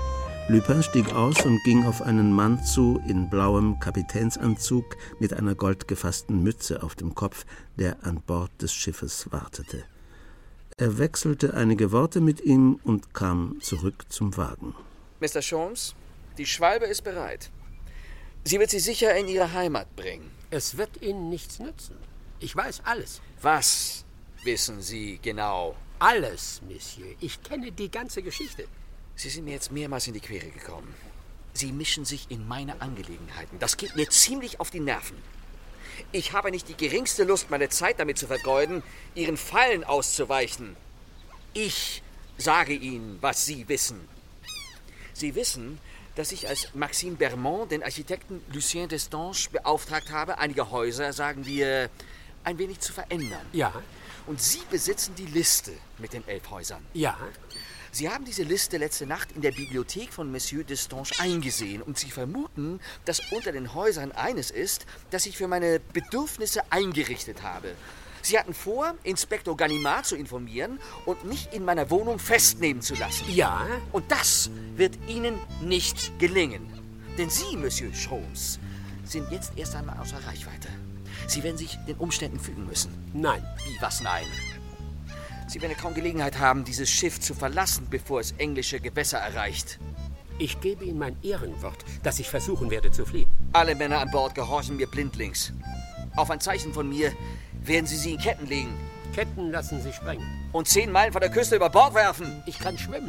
Lupin stieg aus und ging auf einen Mann zu in blauem Kapitänsanzug mit einer goldgefassten Mütze auf dem Kopf, der an Bord des Schiffes wartete. Er wechselte einige Worte mit ihm und kam zurück zum Wagen. Mr. Sholmes, die Schwalbe ist bereit. Sie wird Sie sicher in Ihre Heimat bringen. Es wird Ihnen nichts nützen. Ich weiß alles. Was wissen Sie genau? Alles, Monsieur. Ich kenne die ganze Geschichte. Sie sind mir jetzt mehrmals in die Quere gekommen. Sie mischen sich in meine Angelegenheiten. Das geht mir ziemlich auf die Nerven. Ich habe nicht die geringste Lust, meine Zeit damit zu vergeuden, Ihren Fallen auszuweichen. Ich sage Ihnen, was Sie wissen. Sie wissen, dass ich als Maxime Bermond den Architekten Lucien Destange beauftragt habe, einige Häuser, sagen wir, ein wenig zu verändern. Ja. Und Sie besitzen die Liste mit den 11 Häusern. Ja. Sie haben diese Liste letzte Nacht in der Bibliothek von Monsieur Destange eingesehen und Sie vermuten, dass unter den Häusern eines ist, das ich für meine Bedürfnisse eingerichtet habe. Sie hatten vor, Inspektor Ganimard zu informieren und mich in meiner Wohnung festnehmen zu lassen. Ja. Und das wird Ihnen nicht gelingen. Denn Sie, Monsieur Sholmes, sind jetzt erst einmal außer Reichweite. Sie werden sich den Umständen fügen müssen. Nein. Wie, was nein? Sie werden kaum Gelegenheit haben, dieses Schiff zu verlassen, bevor es englische Gewässer erreicht. Ich gebe Ihnen mein Ehrenwort, dass ich versuchen werde zu fliehen. Alle Männer an Bord gehorchen mir blindlings. Auf ein Zeichen von mir werden Sie in Ketten legen. Ketten lassen Sie sprengen. Und 10 Meilen von der Küste über Bord werfen. Ich kann schwimmen.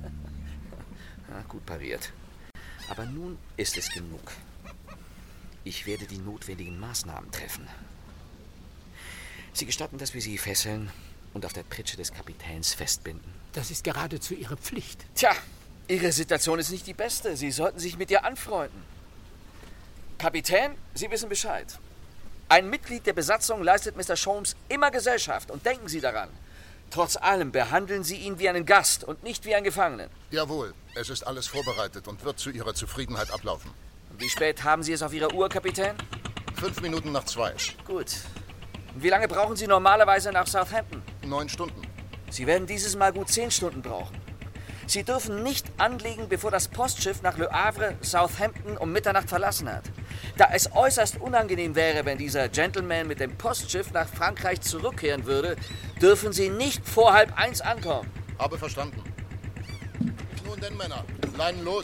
Gut pariert. Aber nun ist es genug. Ich werde die notwendigen Maßnahmen treffen. Sie gestatten, dass wir Sie fesseln und auf der Pritsche des Kapitäns festbinden. Das ist geradezu Ihre Pflicht. Tja, Ihre Situation ist nicht die beste. Sie sollten sich mit ihr anfreunden. Kapitän, Sie wissen Bescheid. Ein Mitglied der Besatzung leistet Mr. Sholmes immer Gesellschaft. Und denken Sie daran, trotz allem behandeln Sie ihn wie einen Gast und nicht wie einen Gefangenen. Jawohl, es ist alles vorbereitet und wird zu Ihrer Zufriedenheit ablaufen. Und wie spät haben Sie es auf Ihrer Uhr, Kapitän? 5 Minuten nach 2. Gut. Und wie lange brauchen Sie normalerweise nach Southampton? 9 Stunden. Sie werden dieses Mal gut 10 Stunden brauchen. Sie dürfen nicht anlegen, bevor das Postschiff nach Le Havre Southampton um Mitternacht verlassen hat. Da es äußerst unangenehm wäre, wenn dieser Gentleman mit dem Postschiff nach Frankreich zurückkehren würde, dürfen Sie nicht vor 12:30 ankommen. Habe verstanden. Nun denn, Männer, Leinen los.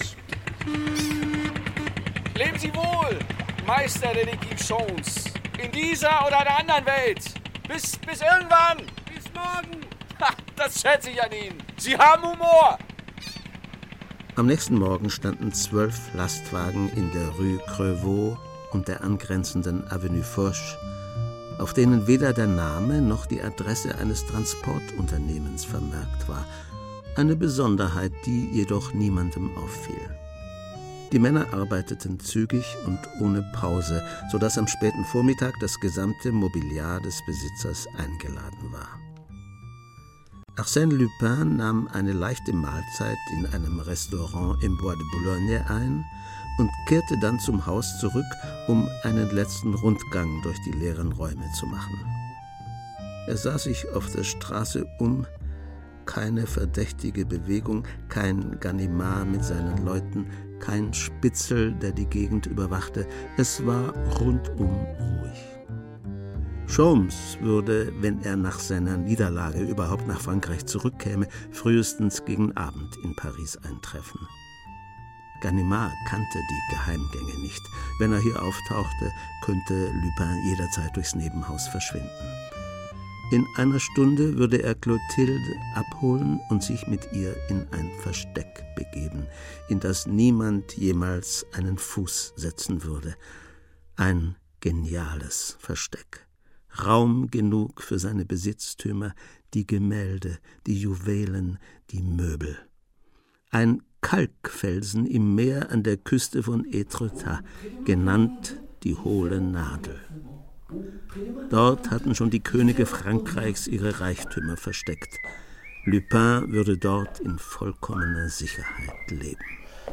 Leben Sie wohl, Meisterdetektiv Sholmes. In dieser oder einer anderen Welt. Bis irgendwann. Bis morgen. Ha, das schätze ich an Ihnen. Sie haben Humor. Am nächsten Morgen standen 12 Lastwagen in der Rue Crevaux und der angrenzenden Avenue Foch, auf denen weder der Name noch die Adresse eines Transportunternehmens vermerkt war. Eine Besonderheit, die jedoch niemandem auffiel. Die Männer arbeiteten zügig und ohne Pause, sodass am späten Vormittag das gesamte Mobiliar des Besitzers eingeladen war. Arsène Lupin nahm eine leichte Mahlzeit in einem Restaurant im Bois de Boulogne ein und kehrte dann zum Haus zurück, um einen letzten Rundgang durch die leeren Räume zu machen. Er sah sich auf der Straße um, keine verdächtige Bewegung, kein Ganimard mit seinen Leuten, kein Spitzel, der die Gegend überwachte. Es war rundum ruhig. Sholmes würde, wenn er nach seiner Niederlage überhaupt nach Frankreich zurückkäme, frühestens gegen Abend in Paris eintreffen. Ganimard kannte die Geheimgänge nicht. Wenn er hier auftauchte, könnte Lupin jederzeit durchs Nebenhaus verschwinden. In einer Stunde würde er Clotilde abholen und sich mit ihr in ein Versteck begeben, in das niemand jemals einen Fuß setzen würde. Ein geniales Versteck. Raum genug für seine Besitztümer, die Gemälde, die Juwelen, die Möbel. Ein Kalkfelsen im Meer an der Küste von Étretat, genannt die Hohle Nadel. Dort hatten schon die Könige Frankreichs ihre Reichtümer versteckt. Lupin würde dort in vollkommener Sicherheit leben.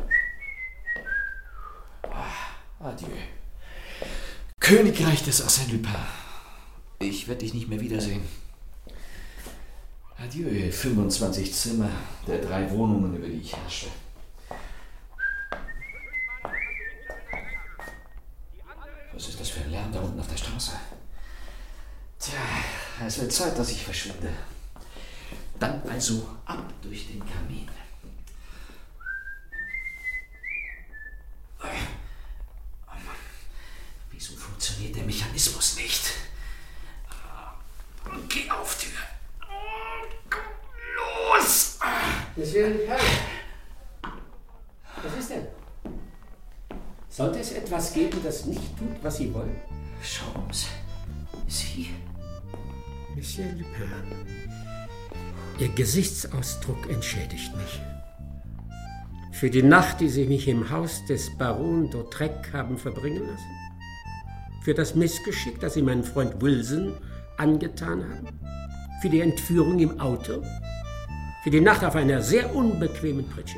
Adieu. Königreich des Arsène Lupin. Ich werde dich nicht mehr wiedersehen. Adieu, 25 Zimmer der 3 Wohnungen, über die ich herrschte. Chance. Tja, es wird Zeit, dass ich verschwinde. Dann also ab durch den Kamin. Oh Mann, wieso funktioniert der Mechanismus nicht? Geh auf, Tür. Komm los! Monsieur Lupin, was ist denn? Sollte es etwas geben, das nicht tut, was Sie wollen? Sholmes, Sie? Monsieur Lupin, Ihr Gesichtsausdruck entschädigt mich. Für die Nacht, die Sie mich im Haus des Baron d'Hautrec haben verbringen lassen? Für das Missgeschick, das Sie meinem Freund Wilson angetan haben? Für die Entführung im Auto? Für die Nacht auf einer sehr unbequemen Pritsche?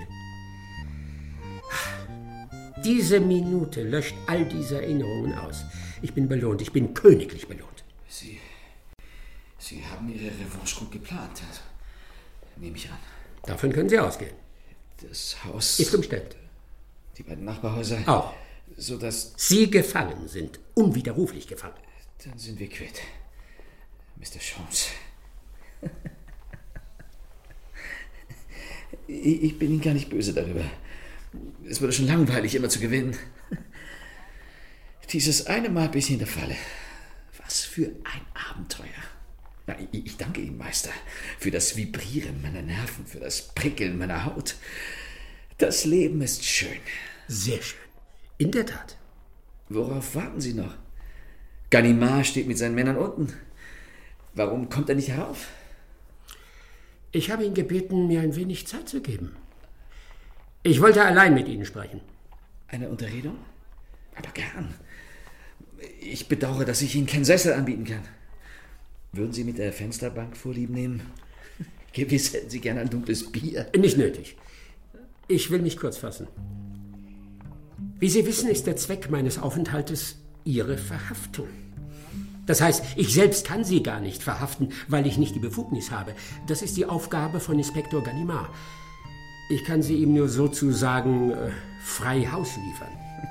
Diese Minute löscht all diese Erinnerungen aus. Ich bin belohnt, ich bin königlich belohnt. Sie haben Ihre Revanche gut geplant, also, nehme ich an. Davon können Sie ausgehen. Das Haus ist umstellt. Die beiden Nachbarhäuser auch. Sodass Sie gefangen sind, unwiderruflich gefangen. Dann sind wir quitt, Mr. Sholmes. Ich bin Ihnen gar nicht böse darüber. Es wurde schon langweilig, immer zu gewinnen. Dieses eine Mal bis in der Falle. Was für ein Abenteuer. Na, ich danke Ihnen, Meister, für das Vibrieren meiner Nerven, für das Prickeln meiner Haut. Das Leben ist schön. Sehr schön. In der Tat. Worauf warten Sie noch? Ganimard steht mit seinen Männern unten. Warum kommt er nicht herauf? Ich habe ihn gebeten, mir ein wenig Zeit zu geben. Ich wollte allein mit Ihnen sprechen. Eine Unterredung? Aber gern. Ich bedauere, dass ich Ihnen keinen Sessel anbieten kann. Würden Sie mit der Fensterbank Vorlieb nehmen? Gewiss hätten Sie gern ein dunkles Bier. Nicht nötig. Ich will mich kurz fassen. Wie Sie wissen, ist der Zweck meines Aufenthaltes Ihre Verhaftung. Das heißt, ich selbst kann Sie gar nicht verhaften, weil ich nicht die Befugnis habe. Das ist die Aufgabe von Inspektor Ganimard. Ich kann Sie ihm nur sozusagen frei Haus liefern.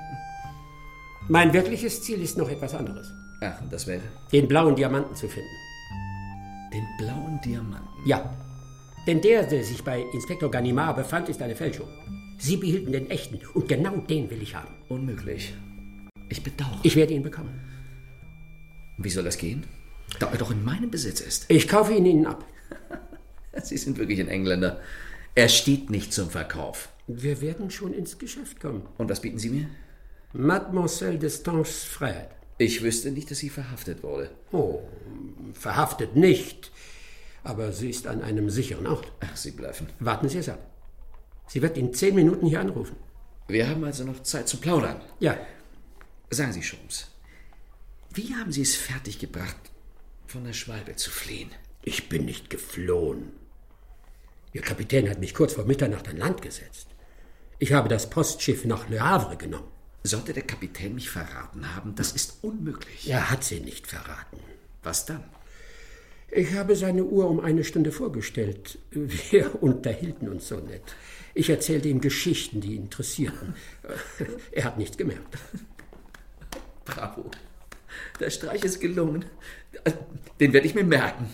Mein wirkliches Ziel ist noch etwas anderes. Ach, und das wäre? Den blauen Diamanten zu finden. Den blauen Diamanten? Ja. Denn der sich bei Inspektor Ganimard befand, ist eine Fälschung. Sie behielten den echten und genau den will ich haben. Unmöglich. Ich bedauere. Ich werde ihn bekommen. Wie soll das gehen? Da er doch in meinem Besitz ist. Ich kaufe ihn Ihnen ab. Sie sind wirklich ein Engländer. Er steht nicht zum Verkauf. Wir werden schon ins Geschäft kommen. Und was bieten Sie mir? Mademoiselle Destanges Freiheit. Ich wüsste nicht, dass sie verhaftet wurde. Oh, verhaftet nicht. Aber sie ist an einem sicheren Ort. Ach, Sie bluffen. Warten Sie es ab. Sie wird in 10 Minuten hier anrufen. Wir haben also noch Zeit zum Plaudern. Ja. Sagen Sie, Sholmes, wie haben Sie es fertiggebracht, von der Schwalbe zu fliehen? Ich bin nicht geflohen. Ihr Kapitän hat mich kurz vor Mitternacht an Land gesetzt. Ich habe das Postschiff nach Le Havre genommen. Sollte der Kapitän mich verraten haben, das ist unmöglich. Er hat Sie nicht verraten. Was dann? Ich habe seine Uhr um 1 Stunde vorgestellt. Wir unterhielten uns so nett. Ich erzählte ihm Geschichten, die ihn interessierten. Er hat nichts gemerkt. Bravo. Der Streich ist gelungen. Den werde ich mir merken.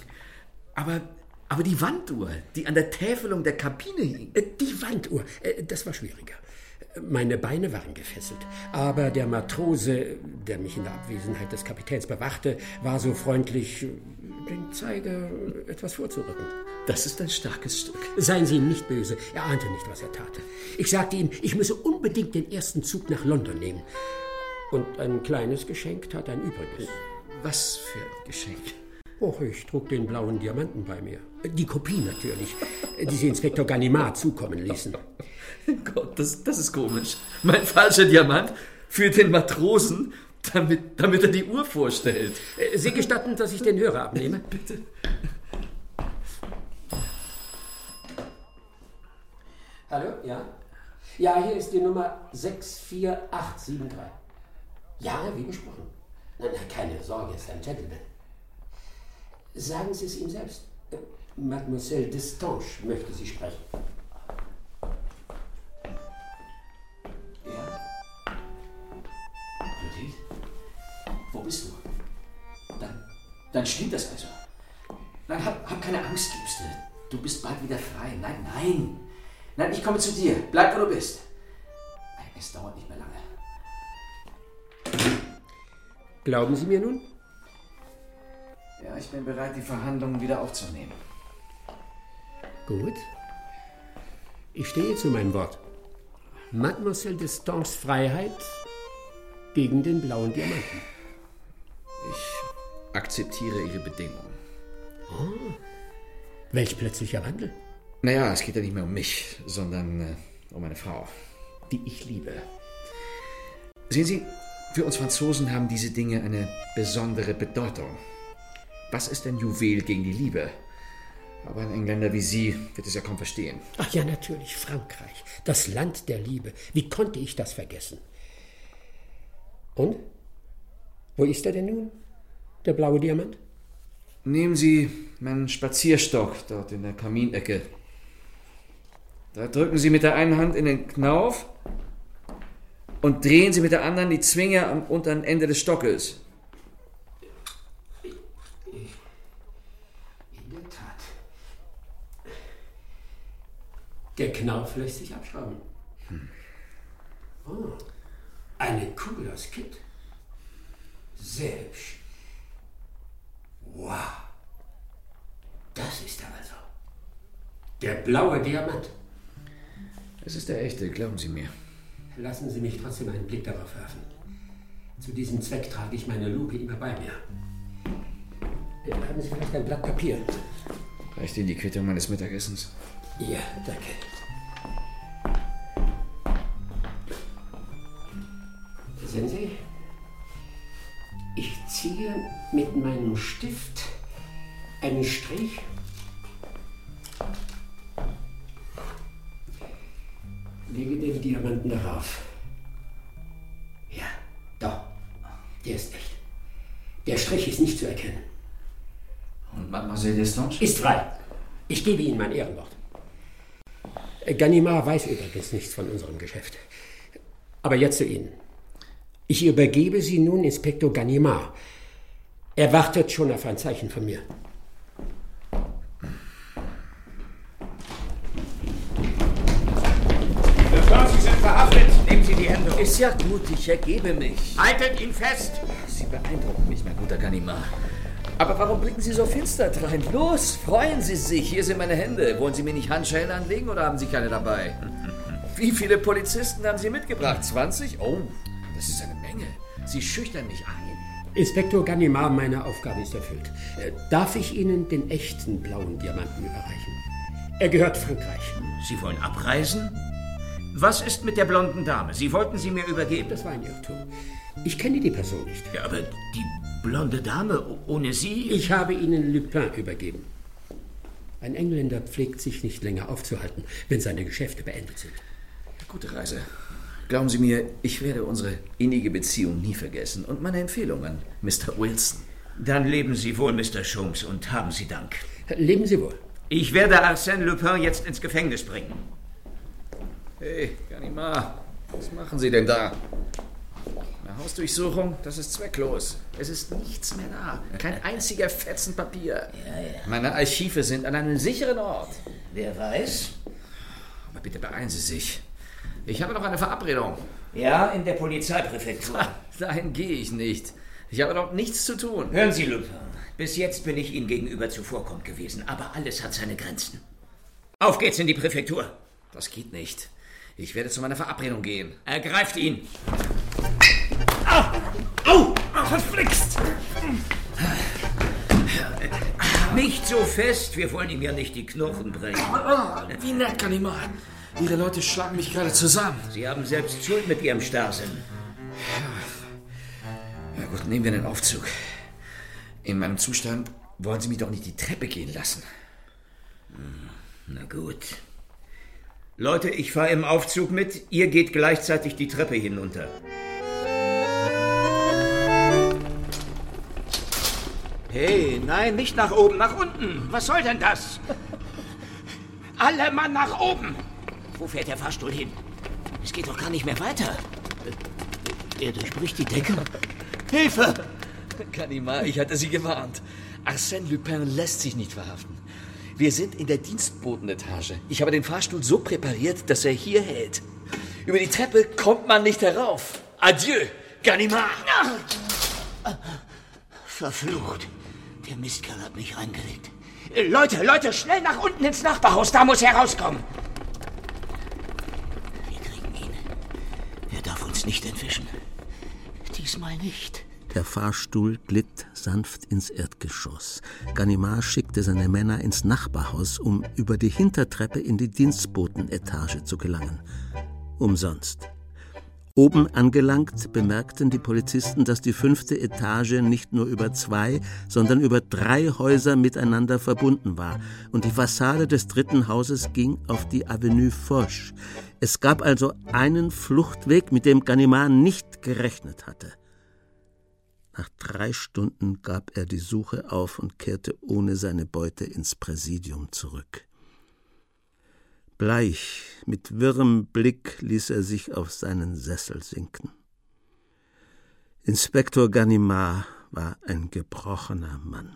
Aber die Wanduhr, die an der Täfelung der Kabine hing. Die Wanduhr, das war schwieriger. Meine Beine waren gefesselt, aber der Matrose, der mich in der Abwesenheit des Kapitäns bewachte, war so freundlich, den Zeiger etwas vorzurücken. Das ist ein starkes Stück. Seien Sie ihm nicht böse, er ahnte nicht, was er tat. Ich sagte ihm, ich müsse unbedingt den ersten Zug nach London nehmen. Und ein kleines Geschenk tat ein Übriges. Was für ein Geschenk? Och, ich trug den blauen Diamanten bei mir. Die Kopie natürlich, die Sie Inspektor Ganimard zukommen ließen. Gott, das ist komisch. Mein falscher Diamant für den Matrosen, damit er die Uhr vorstellt. Sie gestatten, dass ich den Hörer abnehme? Bitte. Hallo, ja? Ja, hier ist die Nummer 64873. Ja, wie besprochen. Nein, keine Sorge, ist ein Gentleman. Sagen Sie es ihm selbst. Mademoiselle Destanges möchte Sie sprechen. Ja? Clotilde? Wo bist du? Nein, hab keine Angst, Liebste. Du bist bald wieder frei. Nein. Nein, ich komme zu dir. Bleib, wo du bist. Es dauert nicht mehr lange. Glauben Sie mir nun? Ja, ich bin bereit, die Verhandlungen wieder aufzunehmen. Gut. Ich stehe zu meinem Wort. Mademoiselle Destans Freiheit gegen den blauen Diamanten. Ich akzeptiere Ihre Bedingungen. Oh, welch plötzlicher Wandel. Naja, es geht ja nicht mehr um mich, sondern um eine Frau, die ich liebe. Sehen Sie, für uns Franzosen haben diese Dinge eine besondere Bedeutung. Was ist ein Juwel gegen die Liebe? Aber ein Engländer wie Sie wird es ja kaum verstehen. Ach ja, natürlich, Frankreich, das Land der Liebe. Wie konnte ich das vergessen? Und? Wo ist er denn nun, der blaue Diamant? Nehmen Sie meinen Spazierstock dort in der Kaminecke. Da drücken Sie mit der einen Hand in den Knauf und drehen Sie mit der anderen die Zwinge am unteren Ende des Stockes. In der Tat. Der Knauf lässt sich abschrauben. Oh, eine Kugel aus Kitt. Sehr hübsch. Wow. Das ist aber so. Der blaue Diamant. Es ist der echte, glauben Sie mir. Lassen Sie mich trotzdem einen Blick darauf werfen. Zu diesem Zweck trage ich meine Lupe immer bei mir. Haben Sie vielleicht ein Blatt Papier? Reicht Ihnen die Quittung meines Mittagessens? Ja, danke. Sehen Sie, ich ziehe mit meinem Stift einen Strich lege den Diamanten darauf. Ja, doch, der ist echt. Der Strich ist nicht zu erkennen. Und Mademoiselle Destange? Ist frei. Ich gebe Ihnen mein Ehrenwort. Ganimard weiß übrigens nichts von unserem Geschäft. Aber jetzt zu Ihnen. Ich übergebe Sie nun Inspektor Ganimard. Er wartet schon auf ein Zeichen von mir. Sie sind verhaftet. Nehmen Sie die Hände hoch. Ist ja gut, ich ergebe mich. Haltet ihn fest. Sie beeindrucken mich, mein guter Ganimard. Aber warum blicken Sie so finster drein? Los, freuen Sie sich. Hier sind meine Hände. Wollen Sie mir nicht Handschellen anlegen oder haben Sie keine dabei? Wie viele Polizisten haben Sie mitgebracht? 20? Oh, das ist eine Menge. Sie schüchtern mich ein. Inspektor Ganimard, meine Aufgabe ist erfüllt. Darf ich Ihnen den echten blauen Diamanten überreichen? Er gehört Frankreich. Sie wollen abreisen? Was ist mit der blonden Dame? Sie wollten sie mir übergeben. Das war ein Irrtum. Ich kenne die Person nicht. Ja, aber die blonde Dame ohne Sie? Ich habe Ihnen Lupin übergeben. Ein Engländer pflegt sich nicht länger aufzuhalten, wenn seine Geschäfte beendet sind. Gute Reise. Glauben Sie mir, ich werde unsere innige Beziehung nie vergessen und meine Empfehlung an Mr. Wilson. Dann leben Sie wohl, Mr. Sholmes, und haben Sie Dank. Leben Sie wohl. Ich werde Arsène Lupin jetzt ins Gefängnis bringen. Hey, Ganimard, was machen Sie denn da? Eine Hausdurchsuchung, das ist zwecklos. Es ist nichts mehr da. Kein einziger Fetzen Papier. Ja. Meine Archive sind an einem sicheren Ort. Wer weiß? Aber bitte beeilen Sie sich. Ich habe noch eine Verabredung. Ja, in der Polizeipräfektur. Dahin gehe ich nicht. Ich habe dort nichts zu tun. Hören Sie, Lupin. Bis jetzt bin ich Ihnen gegenüber zuvorkommend gewesen, aber alles hat seine Grenzen. Auf geht's in die Präfektur. Das geht nicht. Ich werde zu meiner Verabredung gehen. Ergreift ihn! Au! Verflixt! Nicht so fest, wir wollen ihm ja nicht die Knochen brechen. Wie nett, Ganimard. Ihre Leute schlagen mich gerade zusammen. Sie haben selbst Schuld mit Ihrem Starrsinn. Ja gut, nehmen wir den Aufzug. In meinem Zustand wollen Sie mich doch nicht die Treppe gehen lassen. Na gut. Leute, ich fahre im Aufzug mit. Ihr geht gleichzeitig die Treppe hinunter. Hey, nein, nicht nach oben, nach unten. Was soll denn das? Alle Mann nach oben. Wo fährt der Fahrstuhl hin? Es geht doch gar nicht mehr weiter. Er durchbricht die Decke. Hilfe! Ganimard, ich hatte Sie gewarnt. Arsène Lupin lässt sich nicht verhaften. Wir sind in der Dienstbotenetage. Ich habe den Fahrstuhl so präpariert, dass er hier hält. Über die Treppe kommt man nicht herauf. Adieu, Ganimard! Verflucht. Der Mistkerl hat mich reingelegt. Leute, schnell nach unten ins Nachbarhaus. Da muss er rauskommen. Wir kriegen ihn. Er darf uns nicht entwischen. Diesmal nicht. Der Fahrstuhl glitt sanft ins Erdgeschoss. Ganimard schickte seine Männer ins Nachbarhaus, um über die Hintertreppe in die Dienstbotenetage zu gelangen. Umsonst. Oben angelangt, bemerkten die Polizisten, dass die 5. Etage nicht nur über 2, sondern über 3 Häuser miteinander verbunden war. Und die Fassade des 3. Hauses ging auf die Avenue Foch. Es gab also einen Fluchtweg, mit dem Ganimard nicht gerechnet hatte. Nach 3 Stunden gab er die Suche auf und kehrte ohne seine Beute ins Präsidium zurück. Bleich, mit wirrem Blick ließ er sich auf seinen Sessel sinken. Inspektor Ganimard war ein gebrochener Mann.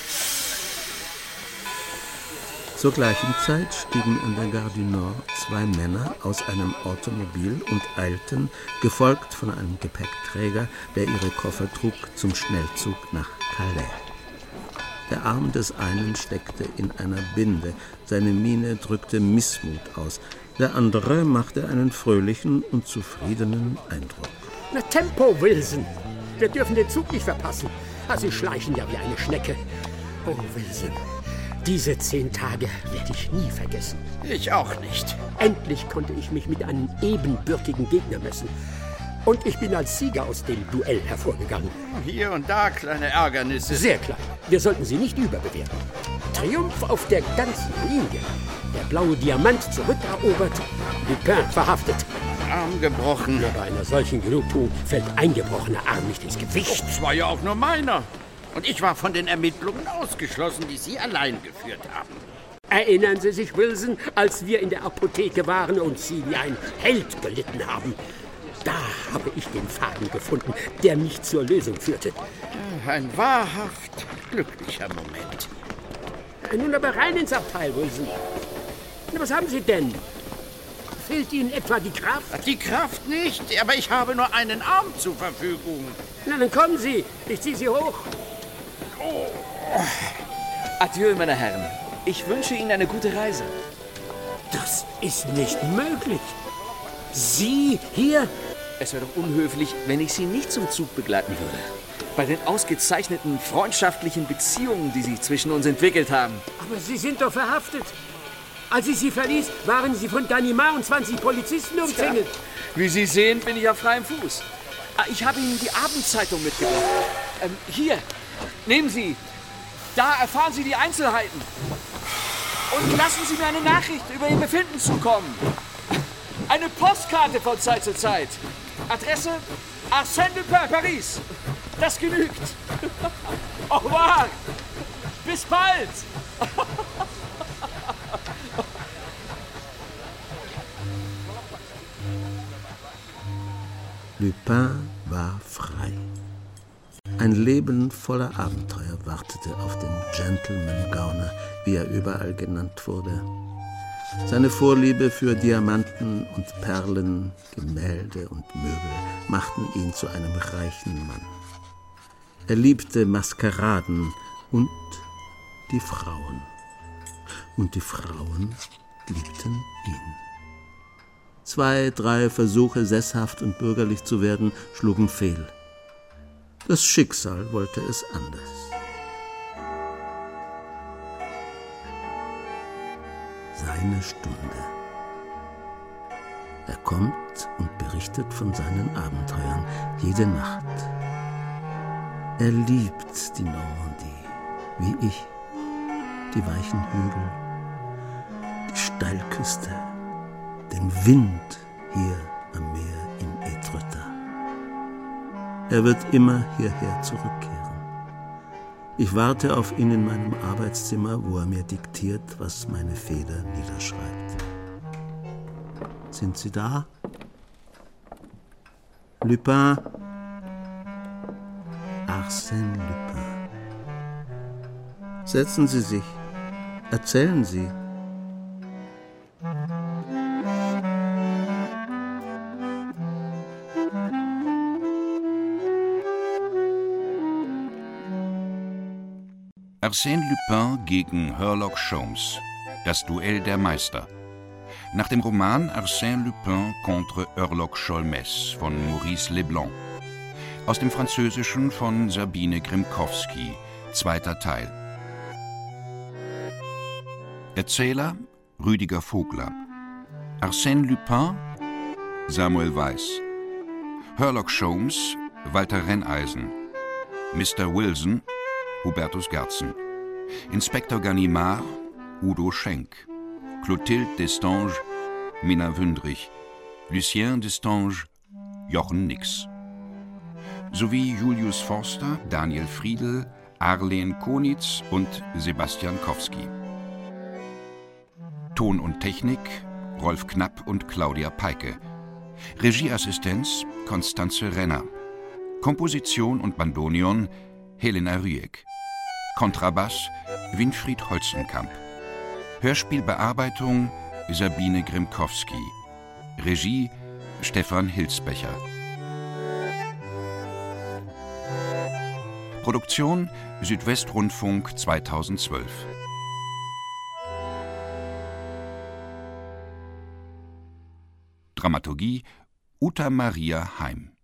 Zur gleichen Zeit stiegen an der Gare du Nord 2 Männer aus einem Automobil und eilten, gefolgt von einem Gepäckträger, der ihre Koffer trug, zum Schnellzug nach Calais. Der Arm des einen steckte in einer Binde, seine Miene drückte Missmut aus. Der andere machte einen fröhlichen und zufriedenen Eindruck. Na Tempo, Wilson! Wir dürfen den Zug nicht verpassen. Sie schleichen ja wie eine Schnecke. Oh, Wilson, diese 10 Tage werde ich nie vergessen. Ich auch nicht. Endlich konnte ich mich mit einem ebenbürtigen Gegner messen. Und ich bin als Sieger aus dem Duell hervorgegangen. Hier und da kleine Ärgernisse. Sehr klein. Wir sollten sie nicht überbewerten. Triumph auf der ganzen Linie. Der blaue Diamant zurückerobert, Lupin verhaftet. Arm gebrochen. Aber bei einer solchen Genugtuung fällt ein gebrochener Arm nicht ins Gewicht. Das war ja auch nur meiner. Und ich war von den Ermittlungen ausgeschlossen, die Sie allein geführt haben. Erinnern Sie sich, Wilson, als wir in der Apotheke waren und Sie wie ein Held gelitten haben? Da habe ich den Faden gefunden, der mich zur Lösung führte. Ein wahrhaft glücklicher Moment. Nun aber rein ins Abteil, Wilson. Na, was haben Sie denn? Fehlt Ihnen etwa die Kraft? Die Kraft nicht, aber ich habe nur einen Arm zur Verfügung. Na, dann kommen Sie. Ich ziehe Sie hoch. Oh. Adieu, meine Herren. Ich wünsche Ihnen eine gute Reise. Das ist nicht möglich. Sie hier? Es wäre doch unhöflich, wenn ich Sie nicht zum Zug begleiten würde. Bei den ausgezeichneten freundschaftlichen Beziehungen, die sich zwischen uns entwickelt haben. Aber Sie sind doch verhaftet. Als ich Sie verließ, waren Sie von Ganimard und 20 Polizisten umzingelt. Ja, wie Sie sehen, bin ich auf freiem Fuß. Ich habe Ihnen die Abendzeitung mitgebracht. Hier, nehmen Sie. Da erfahren Sie die Einzelheiten. Und lassen Sie mir eine Nachricht über Ihr Befinden zukommen. Eine Postkarte von Zeit zu Zeit. Adresse Arsène Lupin, Paris. Das genügt. Au revoir. Bis bald. Lupin war frei. Ein Leben voller Abenteuer wartete auf den Gentleman Gauner, wie er überall genannt wurde. Seine Vorliebe für Diamanten und Perlen, Gemälde und Möbel machten ihn zu einem reichen Mann. Er liebte Maskeraden und die Frauen. Und die Frauen liebten ihn. 2, 3 Versuche, sesshaft und bürgerlich zu werden, schlugen fehl. Das Schicksal wollte es anders. Seine Stunde. Er kommt und berichtet von seinen Abenteuern jede Nacht. Er liebt die Normandie, wie ich, die weichen Hügel, die Steilküste, den Wind hier am Meer in Étretat. Er wird immer hierher zurückkehren. Ich warte auf ihn in meinem Arbeitszimmer, wo er mir diktiert, was meine Feder niederschreibt. Sind Sie da? Lupin? Arsène Lupin. Setzen Sie sich. Erzählen Sie. Arsène Lupin gegen Sherlock Sholmes. Das Duell der Meister. Nach dem Roman Arsène Lupin contre Sherlock Sholmes von Maurice Leblanc. Aus dem Französischen von Sabine Grimkowski. 2. Teil. Erzähler Rüdiger Vogler. Arsène Lupin Samuel Weiss. Sherlock Sholmes Walter Renneisen. Mr. Wilson Hubertus Gerzen. Inspektor Ganimard Udo Schenk. Clotilde Destange Minna Wündrich. Lucien Destange Jochen Nix. Sowie Julius Forster, Daniel Friedl, Arlen Konitz und Sebastian Kowski. Ton und Technik Rolf Knapp und Claudia Peike. Regieassistenz Konstanze Renner. Komposition und Bandoneon Helena Rüegg. Kontrabass Winfried Holzenkamp. Hörspielbearbeitung Sabine Grimkowski. Regie Stefan Hilsbecher. Produktion Südwestrundfunk 2012. Dramaturgie Uta Maria Heim.